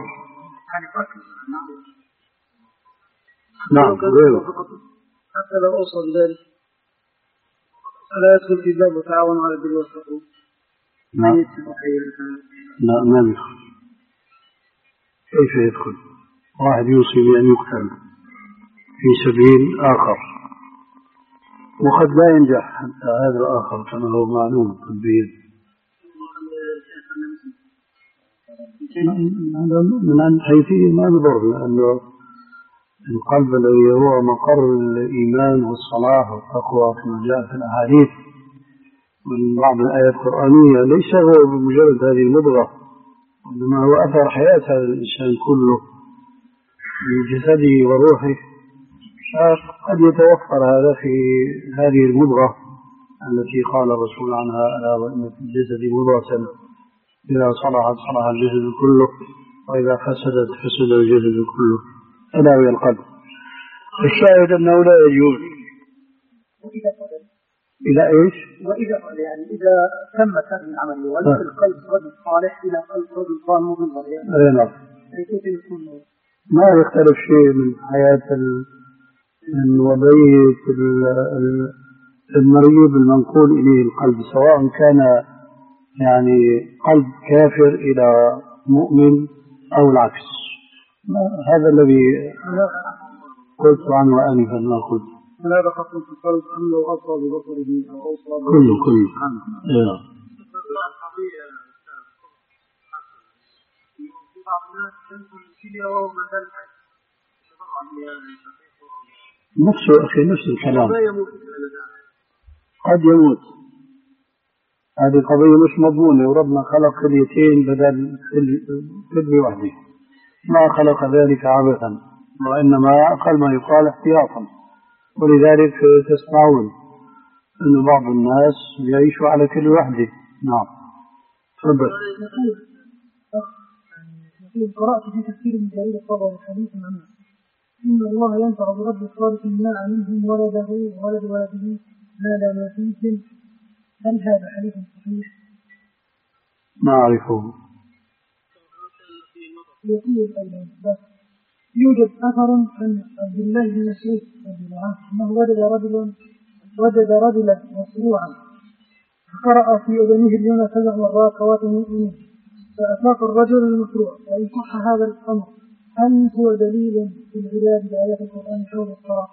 [SPEAKER 1] نعم غيره.
[SPEAKER 2] حتى لو أوصل ذلك ألا يدخل في باب وتعاونوا على البر والتقوى؟
[SPEAKER 1] لا لا ما يدخل. كيف يدخل؟ واحد يوصي بأن يقتل في سبيل آخر وقد لا ينجح حتى هذا الآخر كما هو معلوم طبيا. من حيث ما نضر، لأنه القلب الذي هو مقر الإيمان والصلاح والتقوى كما جاء في الأحاديث من بعض الآيات القرآنية ليس هو بمجرد هذه المضغة، وإنما هو أثر حياة هذا الإنسان كله من جسده وروحه. قد يتوفر هذا في هذه المضغة التي قال الرسول عنها: ألا وإن في الجسد مضغة إذا صلحت صلح الجسد كله وإذا فسدت فسد الجسد كله، ألا وهي القلب. الشاهد أنه لا يجوز. إلى إيش؟
[SPEAKER 2] وإذا يعني إذا تم هذه العملية وليس القلب رجل صالح إلى قلب رجل ظالم مضر، يعني
[SPEAKER 1] نعم
[SPEAKER 2] كيف يكون؟
[SPEAKER 1] ما يختلف شيء من حياة من وضعية المريض المنقول إليه القلب، سواء كان يعني قلب كافر إلى مؤمن أو العكس. هذا الذي قلت عنه آنفا ما قلت.
[SPEAKER 2] هذا خط في القلب أم لو أصاب ببصره أو أوصى
[SPEAKER 1] كله كله نفسه أخي نفس الكلام، قد يموت. هذه قضية مش مضمونة، وربنا خلق كليتين بدل كلية واحدة، ما خلق ذلك عبثا، وإنما أقل ما يقال احتياطا. ولذلك تسمعون أن بعض الناس يعيشوا على كل واحدة. نعم تفضل.
[SPEAKER 3] قرأت في تفسير من جرير الطبري حديث عنه إن الله ينفع برب الصالح الماء منهم ولده ولد ولده ما لا نفيس. هل هذا حديث صحيح؟
[SPEAKER 1] ما أعرفه.
[SPEAKER 3] يقول أيضا بس يوجد أثر عن عبد الله بن مسعود رضي الله عنه أنه وجد رجلا وجد رجلا مصروعا فقرأ في أذنه اليمنى سبع مرات خواتم المؤمنين فأفاق الرجل المصروع. وإن صح هذا الأمر هل هو دليل في العلاج بآيات القرآن حول الصلاة؟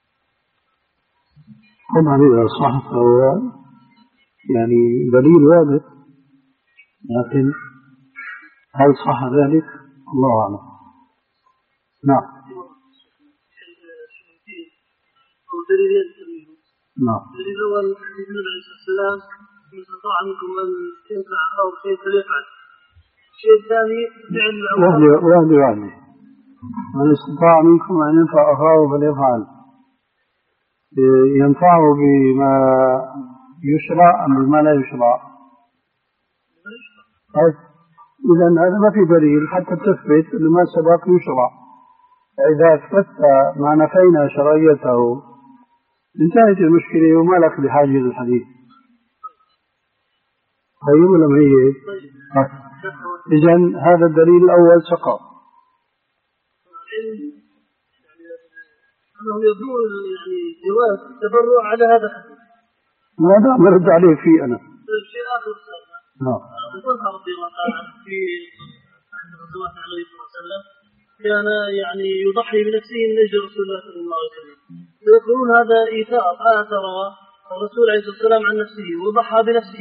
[SPEAKER 1] طبعا إذا صح فهو يعني دليل واضح، لكن هل صح ذلك؟ الله أعلم. نعم نعم.
[SPEAKER 2] الدليل الأول حديث النبي عليه الصلاة والسلام: من استطاع منكم أن ينفع أخاه شيء فليفعل. الشيء الثاني فعل
[SPEAKER 1] وهدي وهدي وهدي من استطاع منكم أن ينفع أخاه فليفعل. ينفعه بما يشرع أم بما لا يشرع؟ إذا هذا ما في دليل حتى تثبت أن ما سبق يشرع. إذا أثبت ما نفينا شرعيته انتهت المشكلة وما لك بحاجة للحديث. طيب ولا ما هي؟ إذن هذا الدليل الأول سقط.
[SPEAKER 2] أنه يدور يعني جواز التبرع على هذا الحديث.
[SPEAKER 1] ماذا مرد عليه فيه أنا؟
[SPEAKER 2] شيء آخر
[SPEAKER 1] نعم.
[SPEAKER 2] طلحة رضي الله عنه في أحد غزوات النبي صلى الله عليه وسلم كان يعني يضحي بنفسه من أجل رسول الله صلى الله عليه وسلم، فيقولون هذا إيثار، آثر الرسول عليه الصلاة والسلام عن نفسه وضحى بنفسه.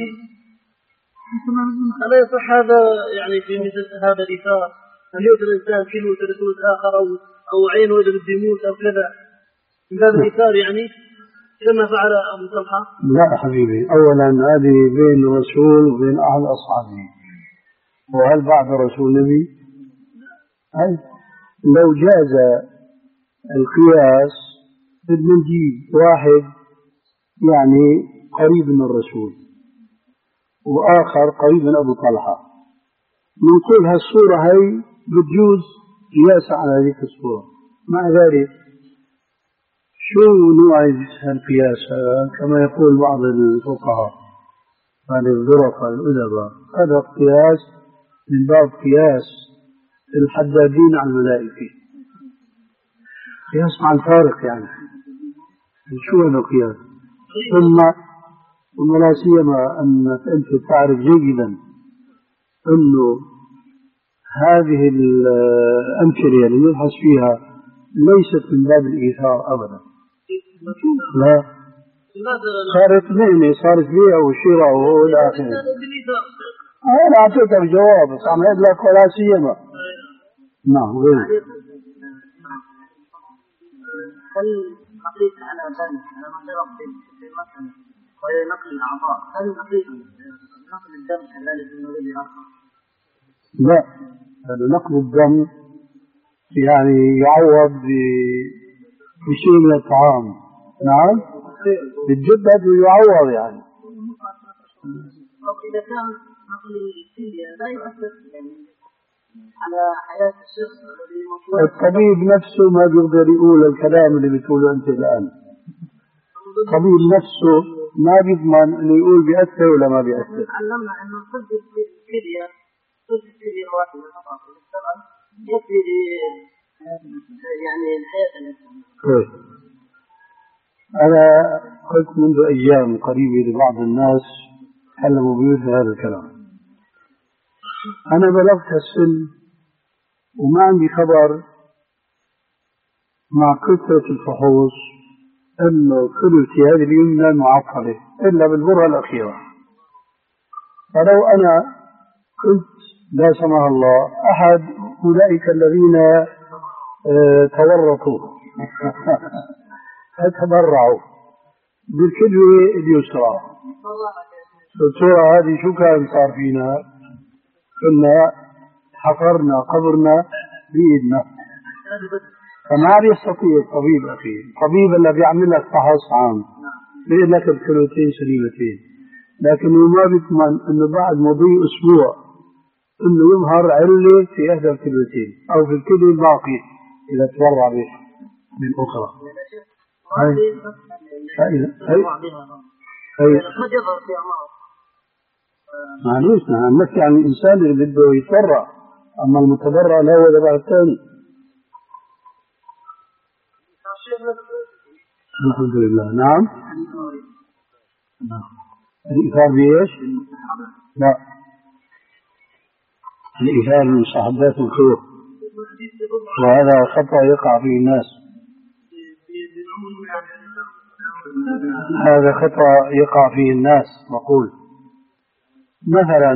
[SPEAKER 2] ألا يصح هذا يعني في مثل هذا الإيثار؟ هل يؤتى الإنسان كيلو تركوز آخر أو أو عينه إذا بده يموت أو كذا من هذا الإيثار يعني كما فعل أبو طلحة؟
[SPEAKER 1] لا حبيبي، أولا هذه بين الرسول وبين أحد أصحابه، وهل بعد الرسول نبي؟ هل لو جاز القياس بدنا نجيب واحد يعني قريب من الرسول وآخر قريب من أبو طلحة، نقول هالصورة هاي بتجوز قياسا على هذه الصورة. مع ذلك شو نوع القياس؟ كما يقول بعض الفقهاء عن الظرفاء الأدباء، هذا قياس من باب قياس الحدادين على الملائكة، قياس مع الفارق يعني. شو هذا القياس؟ ثم ولا سيما أنك أنت تعرف جيدا أنه هذه الأمثلة اللي نبحث فيها ليست من باب الإيثار أبدا. لا، صارت مهنة، صارت بيع وشراء وإلى آخره. أنا أعطيتك جواب بس عم أقول لك ولا سيما. نعم غير.
[SPEAKER 4] هل نقيس على ذلك على ما سبق في المسألة وهي نقل الأعضاء، هل نقيس نقل الدم كذلك من غير الآخر؟
[SPEAKER 1] لا، هذا نقل الدم يعني يعوض بشيء من الطعام. نعم يتجدد ويعوض يعني.
[SPEAKER 4] إذا كان نقل الكلية لا يؤثر يعني على حياة الشخص الذي مطلوب.
[SPEAKER 1] الطبيب نفسه ما بيقدر يقول الكلام اللي بتقوله أنت الآن. الطبيب نفسه ما بيضمن اللي يقول بيأثر ولا ما بيأثر.
[SPEAKER 4] تعلمنا أنه صدق الكلية صدق الكلية واحدة فقط يشتغل يكفي يعني الحياة الإنسان.
[SPEAKER 1] أنا قلت منذ أيام قريبة لبعض الناس تكلموا بمثل هذا الكلام. أنا بلغت السن وما عندي خبر مع كثرة الفحوص أنه كليتي هذه اليمنى معطلة إلا بالبرهة الأخيرة. فلو أنا كنت لا سمح الله أحد أولئك الذين اه تورطوا فتبرعوا بالكلية اليسرى، الصورة هذه شو كان صار فينا؟ كنا حفرنا قبرنا بإيدنا. فما يستطيع الطبيب أخي، الطبيب اللي بيعمل لك فحص عام بيقول لك الكلوتين سليمتين، لكنه ما بيضمن انه بعد مضي اسبوع انه يظهر علة في احدى الكلوتين او في الكلى الباقي اذا تبرع به بالاخرى. هاي هاي هاي هاي معليش نحن نحكي عن الانسان اللي بده يتبرع، اما المتبرع لا هو تبع الثاني. الحمد لله. نعم. نعم. الإيثار بإيش؟ لا، الإيثار من مستحبات الخير، وهذا خطأ يقع فيه الناس. هذا خطأ يقع فيه الناس. نقول مثلا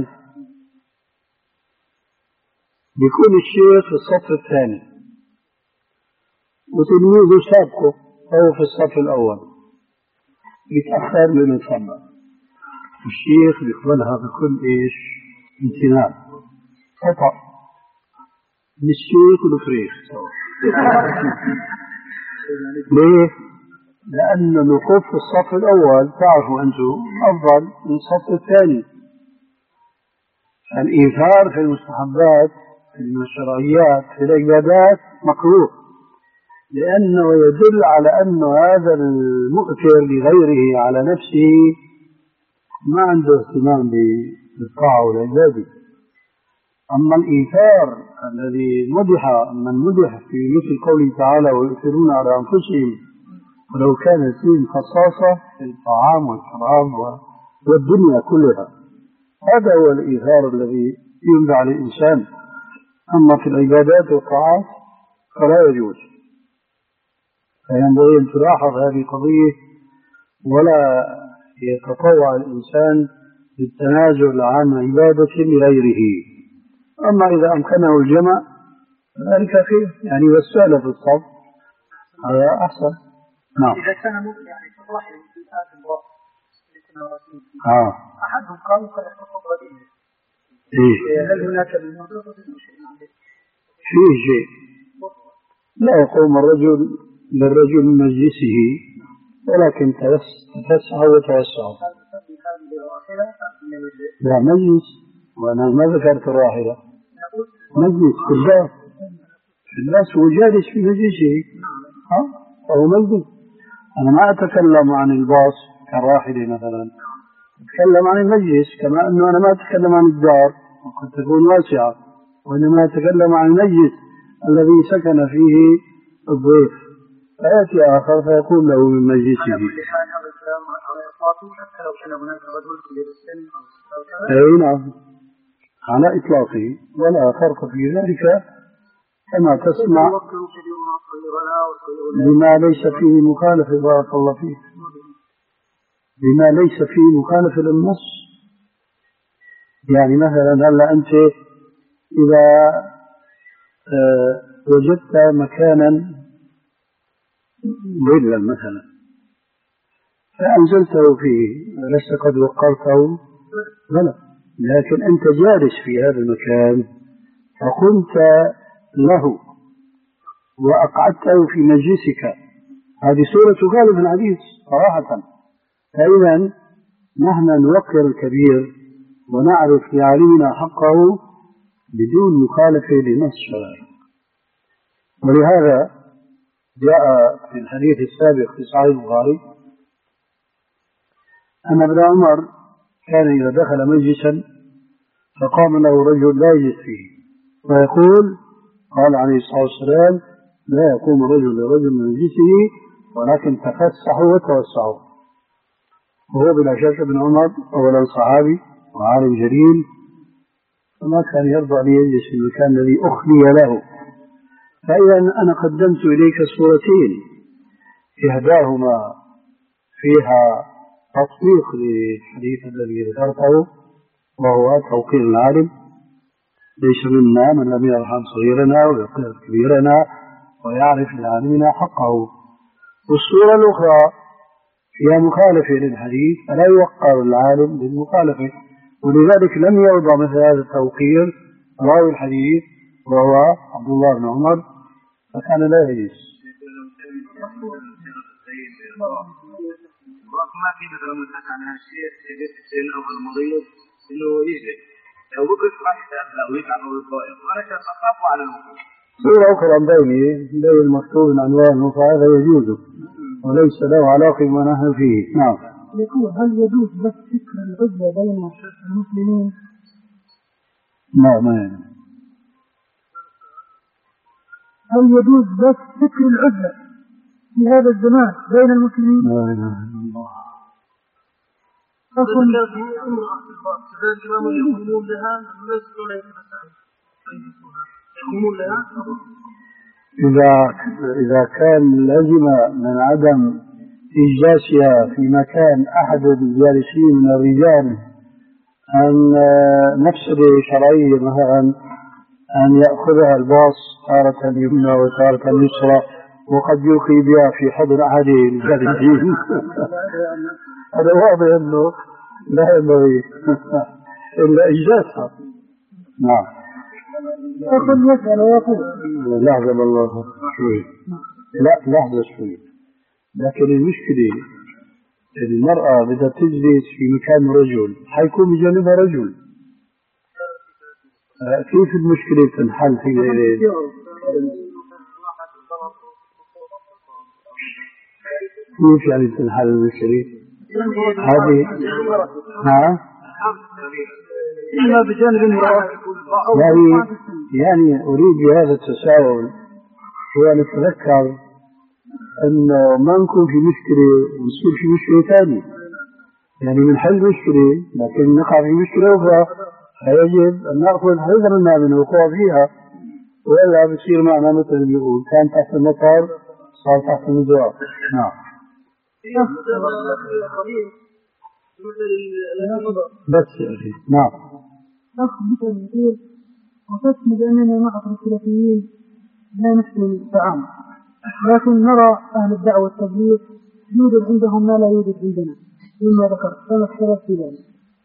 [SPEAKER 1] بيكون الشيخ في الصف الثاني وتلميذه سابقه أو في الصف الأول، بيتأخر من يتفضل، الشيخ بيقبلها بكل إيش؟ امتنان. خطأ للشيخ والفريخ. ليه؟ لأن الوقوف في الصف الأول تعرفوا أنتم أفضل من الصف الثاني. الإيثار في المستحبات في المشروعيات في العبادات مكروه، لأنه يدل على أن هذا المؤثر لغيره على نفسه ما عنده اهتمام بالطاعة والعبادة. أما الإيثار الذي مدح من مدح في مثل قوله تعالى ويؤثرون على أنفسهم ولو كانت فيهم خصاصة في الطعام والشراب والدنيا كلها، هذا هو الإيثار الذي يمدح للإنسان. أما في العبادات والطاعات فلا يجوز. فينبغي أن تلاحظ هذه القضية ولا يتطوع الإنسان بالتنازل عن عبادة لغيره. أما إذا أمكنه الجمع ذلك خير، يعني والسؤال في الصف هذا أحسن. نعم.
[SPEAKER 4] إذا كان ممكن يعني تضحي بالآن الوقت
[SPEAKER 1] آه.
[SPEAKER 4] أحدهم قال قد احتفظ به.
[SPEAKER 1] إيه.
[SPEAKER 4] هل هناك المنطقة
[SPEAKER 1] فيه شيء لا يقوم الرجل للرجل من مجلسه ولكن تفسح وتوسع. لا مجلس، وأنا ما ذكرت الراحلة، مجلس في الباس في الباس هو جالس في مجلسه. ها فهو مجلس. أنا ما أتكلم عن الباص كالراحلة مثلا، أتكلم عن المجلس، كما أنه أنا ما أتكلم عن الدار وقد تكون واسعة، وإنما أتكلم عن المجلس الذي سكن فيه الضيف، فيأتي آخر فيقول له من مجلسه.
[SPEAKER 4] على كل حال هذا الكلام على إطلاق حتى لو كان هناك رجل كبير السن أو
[SPEAKER 1] أي نعم على إطلاقه ولا فرق في ذلك كما تسمع بما ليس فيه مخالفة بارك الله فيك بما ليس فيه مخالفة للنص. يعني مثلا هلا أنت إذا آه وجدت مكانا ظلا مثلا فأنزلته فيه لست قد وقرته بلى، لكن أنت جالس في هذا المكان فقمت له وأقعدته في مجلسك، هذه صورة تخالف الحديث صراحة. فإذا نحن نوقر الكبير ونعرف لعلمنا حقه بدون مخالفة لنص شرعي. ولهذا جاء في الحديث السابق في صحيح البخاري أن ابن عمر كان إذا دخل مجلسا فقام له رجل لا يجلس فيه ويقول قال عليه الصلاة والسلام لا يقوم رجل لرجل من مجلسه ولكن تفسحوا وتوسعوا. وهو بلا شك ابن عمر أولا صحابي وعالم جليل فما كان يرضى أن يجلس في المكان الذي أخلي له. فإذا أنا قدمت إليك صورتين إحداهما فيها تطبيق للحديث الذي ذكرته وهو توقير العالم، ليس منا من لم يرحم صغيرنا ويقر كبيرنا ويعرف لعالمنا حقه. والصورة الأخرى فيها مخالفة للحديث فلا يوقر العالم بالمخالفة، ولذلك لم يوضع مثل هذا التوقير راوي الحديث وهو عبد الله بن عمر فكان لا يجلس.
[SPEAKER 5] ما في مثلا متك عنها شيء يجلس السن أو المريض إنه يجلس لو وقف واحد أبدا ويتعب أو القائم أنا كان خطاب على المكتوب.
[SPEAKER 1] صورة أخرى بيني بين المكتوب عنوانه فهذا يجوز وليس له علاقة بما نحن فيه. نعم.
[SPEAKER 3] يقول هل يجوز بس فكر العزلة بين المسلمين؟
[SPEAKER 1] لا ما يعني.
[SPEAKER 3] هل يجوز بس فكر العزلة في هذا الزمان بين المسلمين؟
[SPEAKER 1] لا إله إلا الله.
[SPEAKER 2] أقول لك امرأة في الباص الإمام يقومون لها الناس ولا يقومون لها.
[SPEAKER 1] إذا إذا كان لزم من عدم إجلاسها في مكان أحد الجالسين من الرجال أن مفسدة شرعية مثلا أن يأخذها الباص تارة يمنى وتارة يسرى وقد يلقي بها في حضن أحد الجالسين هذا واضح أنه لا ينبغي إلا إجلاسها. نعم.
[SPEAKER 3] أقول يسأل ويقول
[SPEAKER 1] لحظة بالله شوي لا لحظة شوي. لكن المشكلة المرأة بدها تجلس في مكان رجل حيكون بجانبها رجل كيف المشكلة تنحل في غيره؟ كيف يعني تنحل المشكلة؟ هذه ها؟
[SPEAKER 3] إما بجانب المرأة
[SPEAKER 1] يعني يعني أريد بهذا التساؤل هو نتذكر أنه ما نكون في مشكلة ونصير في مشكلة ثانية، يعني بنحل مشكلة لكن نقع في مشكلة أخرى فيجب أن نأخذ حذرنا من الوقوع فيها وإلا بصير معنا مثل اللي بيقول كان تحت المطر صار تحت المزرعة. نعم. بس يا أخي. نعم.
[SPEAKER 3] أخ بك المثير وتسمى بأننا معطر الثلاثيين لا نحسن التعامل، لكن نرى أهل الدعوة والتبليغ يوجد عندهم ما لا يوجد عندنا مما ذكرت فما اختلف في ذلك.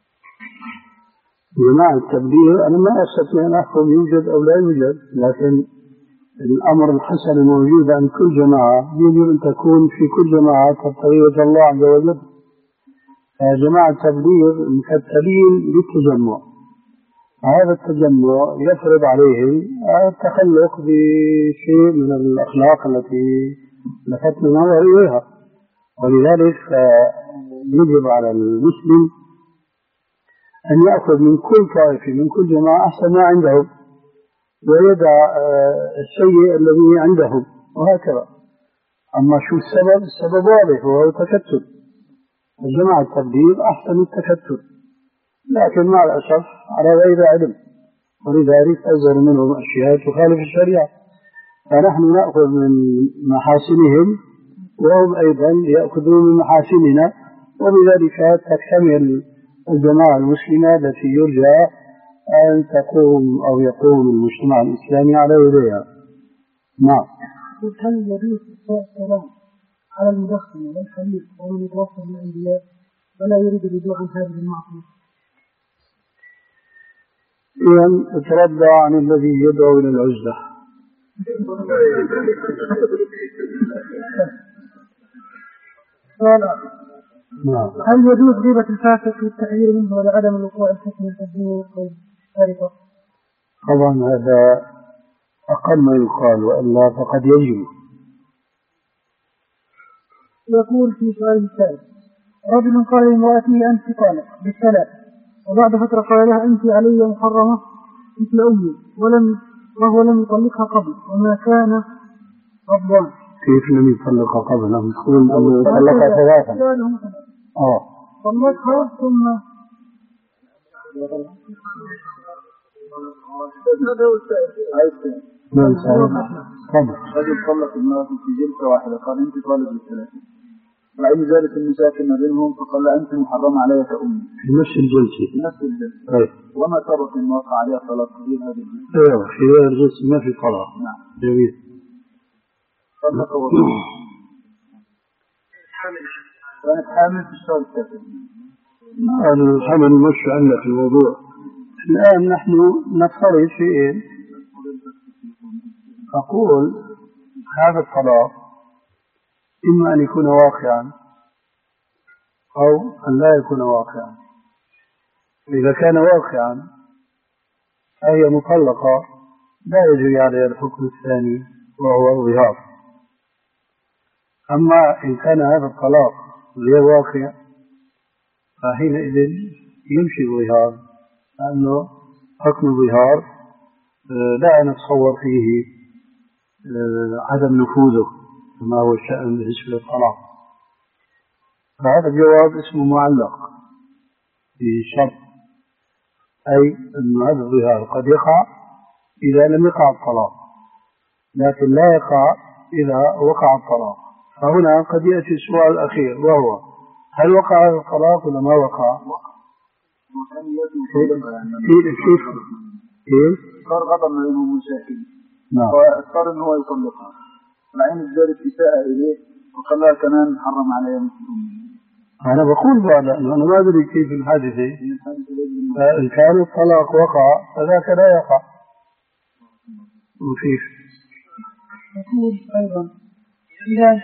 [SPEAKER 1] جماعة التبليغ أنا ما أستطيع أن أحكم يوجد أو لا يوجد، لكن الأمر الحسن الموجود عند كل جماعة يجب أن تكون في كل جماعة تبتغي وجه الله عز وجل. جماعة التبليغ مكتلين للتجمع، هذا التجمع يفرض عليهم التخلق بشيء من الأخلاق التي لفتنا النظر إليها، ولذلك يجب على المسلم أن يأخذ من كل طائفة من كل جماعة أحسن ما عندهم ويدع السيء الذي عندهم وهكذا. أما شو السبب؟ السبب واضح وهو تكتل، الجماعة التبليغ أحسن التكتل، لكن مع الأسف على غير علم، ولذلك أزل منهم أشياء تخالف الشريعة، فنحن نأخذ من محاسنهم وهم أيضا يأخذون من محاسننا، وبذلك تكتمل الجماعة المسلمة التي يرجى أن تقوم أو يقوم المجتمع الإسلامي على يديها. نعم.
[SPEAKER 3] هل يجوز إفشاء السلام على المدخن والخليل ومن يتوفى من الأنبياء ولا يريد الرجوع عن هذه المعصية؟
[SPEAKER 1] إذن اتردى عن الذي يدعو إلى العزلة.
[SPEAKER 3] نعم. هل يجوز غيبة الفاسق والتحذير منه ولعدم الوقوع الفتنة الدين والسرقة؟
[SPEAKER 1] طبعا هذا أقل ما يقال، وإلا فقد يجب.
[SPEAKER 3] يقول في سؤال الثالث: رجل قال لامرأته أنت طالق بالثلاث، وبعد فترة قال لها أنت علي محرمة مثل أمي، ولم وهو لم يطلقها قبل وما كان غضبان.
[SPEAKER 1] كيف لم يطلقها قبل؟ لم يقول أنه يطلقها ثلاثا. آه.
[SPEAKER 3] طلقها ثم
[SPEAKER 1] من سأل قبل.
[SPEAKER 6] رجل طلق المرأة في جلسة واحدة قال أنت طالق بالثلاثة، بعد ذلك المساكن ما بينهم فقال أنت محرمة علي كأمي
[SPEAKER 1] في نفس الجلسة.
[SPEAKER 6] في نفس الجلسة.
[SPEAKER 1] طيب.
[SPEAKER 6] وما سبق أن وقع عليها طلاق في هذه الجلسة؟
[SPEAKER 1] ايوه في هذه الجلسة ما في طلاق.
[SPEAKER 6] نعم.
[SPEAKER 1] جميل.
[SPEAKER 6] طلق وطلق. كانت حامل في الشهر التاسع.
[SPEAKER 1] الحمل مش عندنا في الموضوع. الآن نحن نفترض في إيه؟ أقول هذا الطلاق إما أن يكون واقعا أو أن لا يكون واقعا. إذا كان واقعا فهي مطلقة لا يجري عليها الحكم الثاني وهو الظهار. أما إن كان هذا الطلاق غير واقع فحينئذ يمشي الظهار، لأنه حكم الظهار لا نتصور فيه عدم نفوذه كما هو الشأن بالنسبة للطلاق. فهذا الجواب اسمه معلق بشرط، أي أن هذا الظهار قد يقع إذا لم يقع الطلاق، لكن لا يقع إذا وقع الطلاق. فهنا قد يأتي السؤال الأخير وهو هل وقع الطلاق ولا ما وقع؟ كيف كيف
[SPEAKER 6] صار غضب ما بينهم مشاكل.
[SPEAKER 1] نعم.
[SPEAKER 6] وصار إنه هو يطلقها، بعدين ازدادت إساءة إليه وقال لها كمان حرم عليها مثل أمي.
[SPEAKER 1] أنا بقول بقى أنا ما أدري كيف الحادثة. إن كان الطلاق وقع فذاك لا يقع. وكيف؟
[SPEAKER 3] يقول أيضا إذا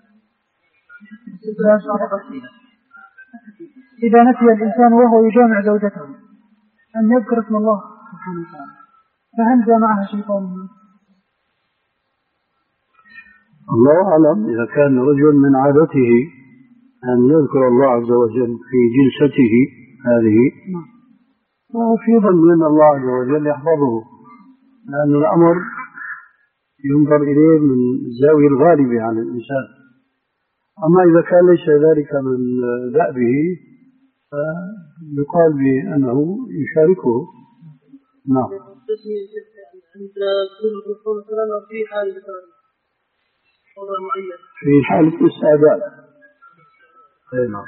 [SPEAKER 3] إذا نسي الإنسان وهو يجامع زوجته أن يذكر اسم الله سبحانه وتعالى، فهل جامعها شيطان؟
[SPEAKER 1] الله أعلم. إذا كان رجل من عادته أن يذكر الله عز وجل في جلسته هذه فهو في ظن أن الله عز وجل يحفظه، لأن الأمر ينظر إليه من الزاوية الغالبة على الإنسان. أما إذا كان ليس ذلك من دأبه فيقال بأنه يشاركه. نعم. في حالة الاستعداد. نعم.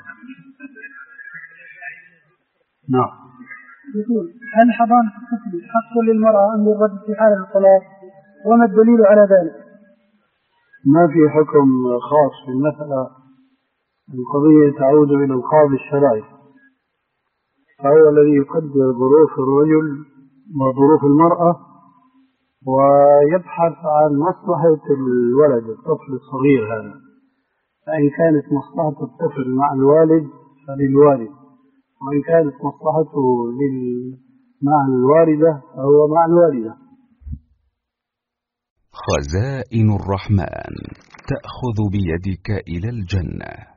[SPEAKER 1] نعم.
[SPEAKER 3] يقول هل حضانة الطفل حق للمرأة أم للرجل في حالة الطلاق؟ وما الدليل على ذلك؟
[SPEAKER 1] ما في حكم خاص في المسألة. القضية تعود إلى القاضي الشرعي، فهو الذي يقدر ظروف الرجل وظروف المرأة ويبحث عن مصلحة الولد الطفل الصغير هذا. فإن كانت مصلحة الطفل مع الوالد فللوالد، وإن كانت مصلحته لل... مع الوالدة فهو مع الوالدة.
[SPEAKER 7] خزائن الرحمن تأخذ بيدك إلى الجنة.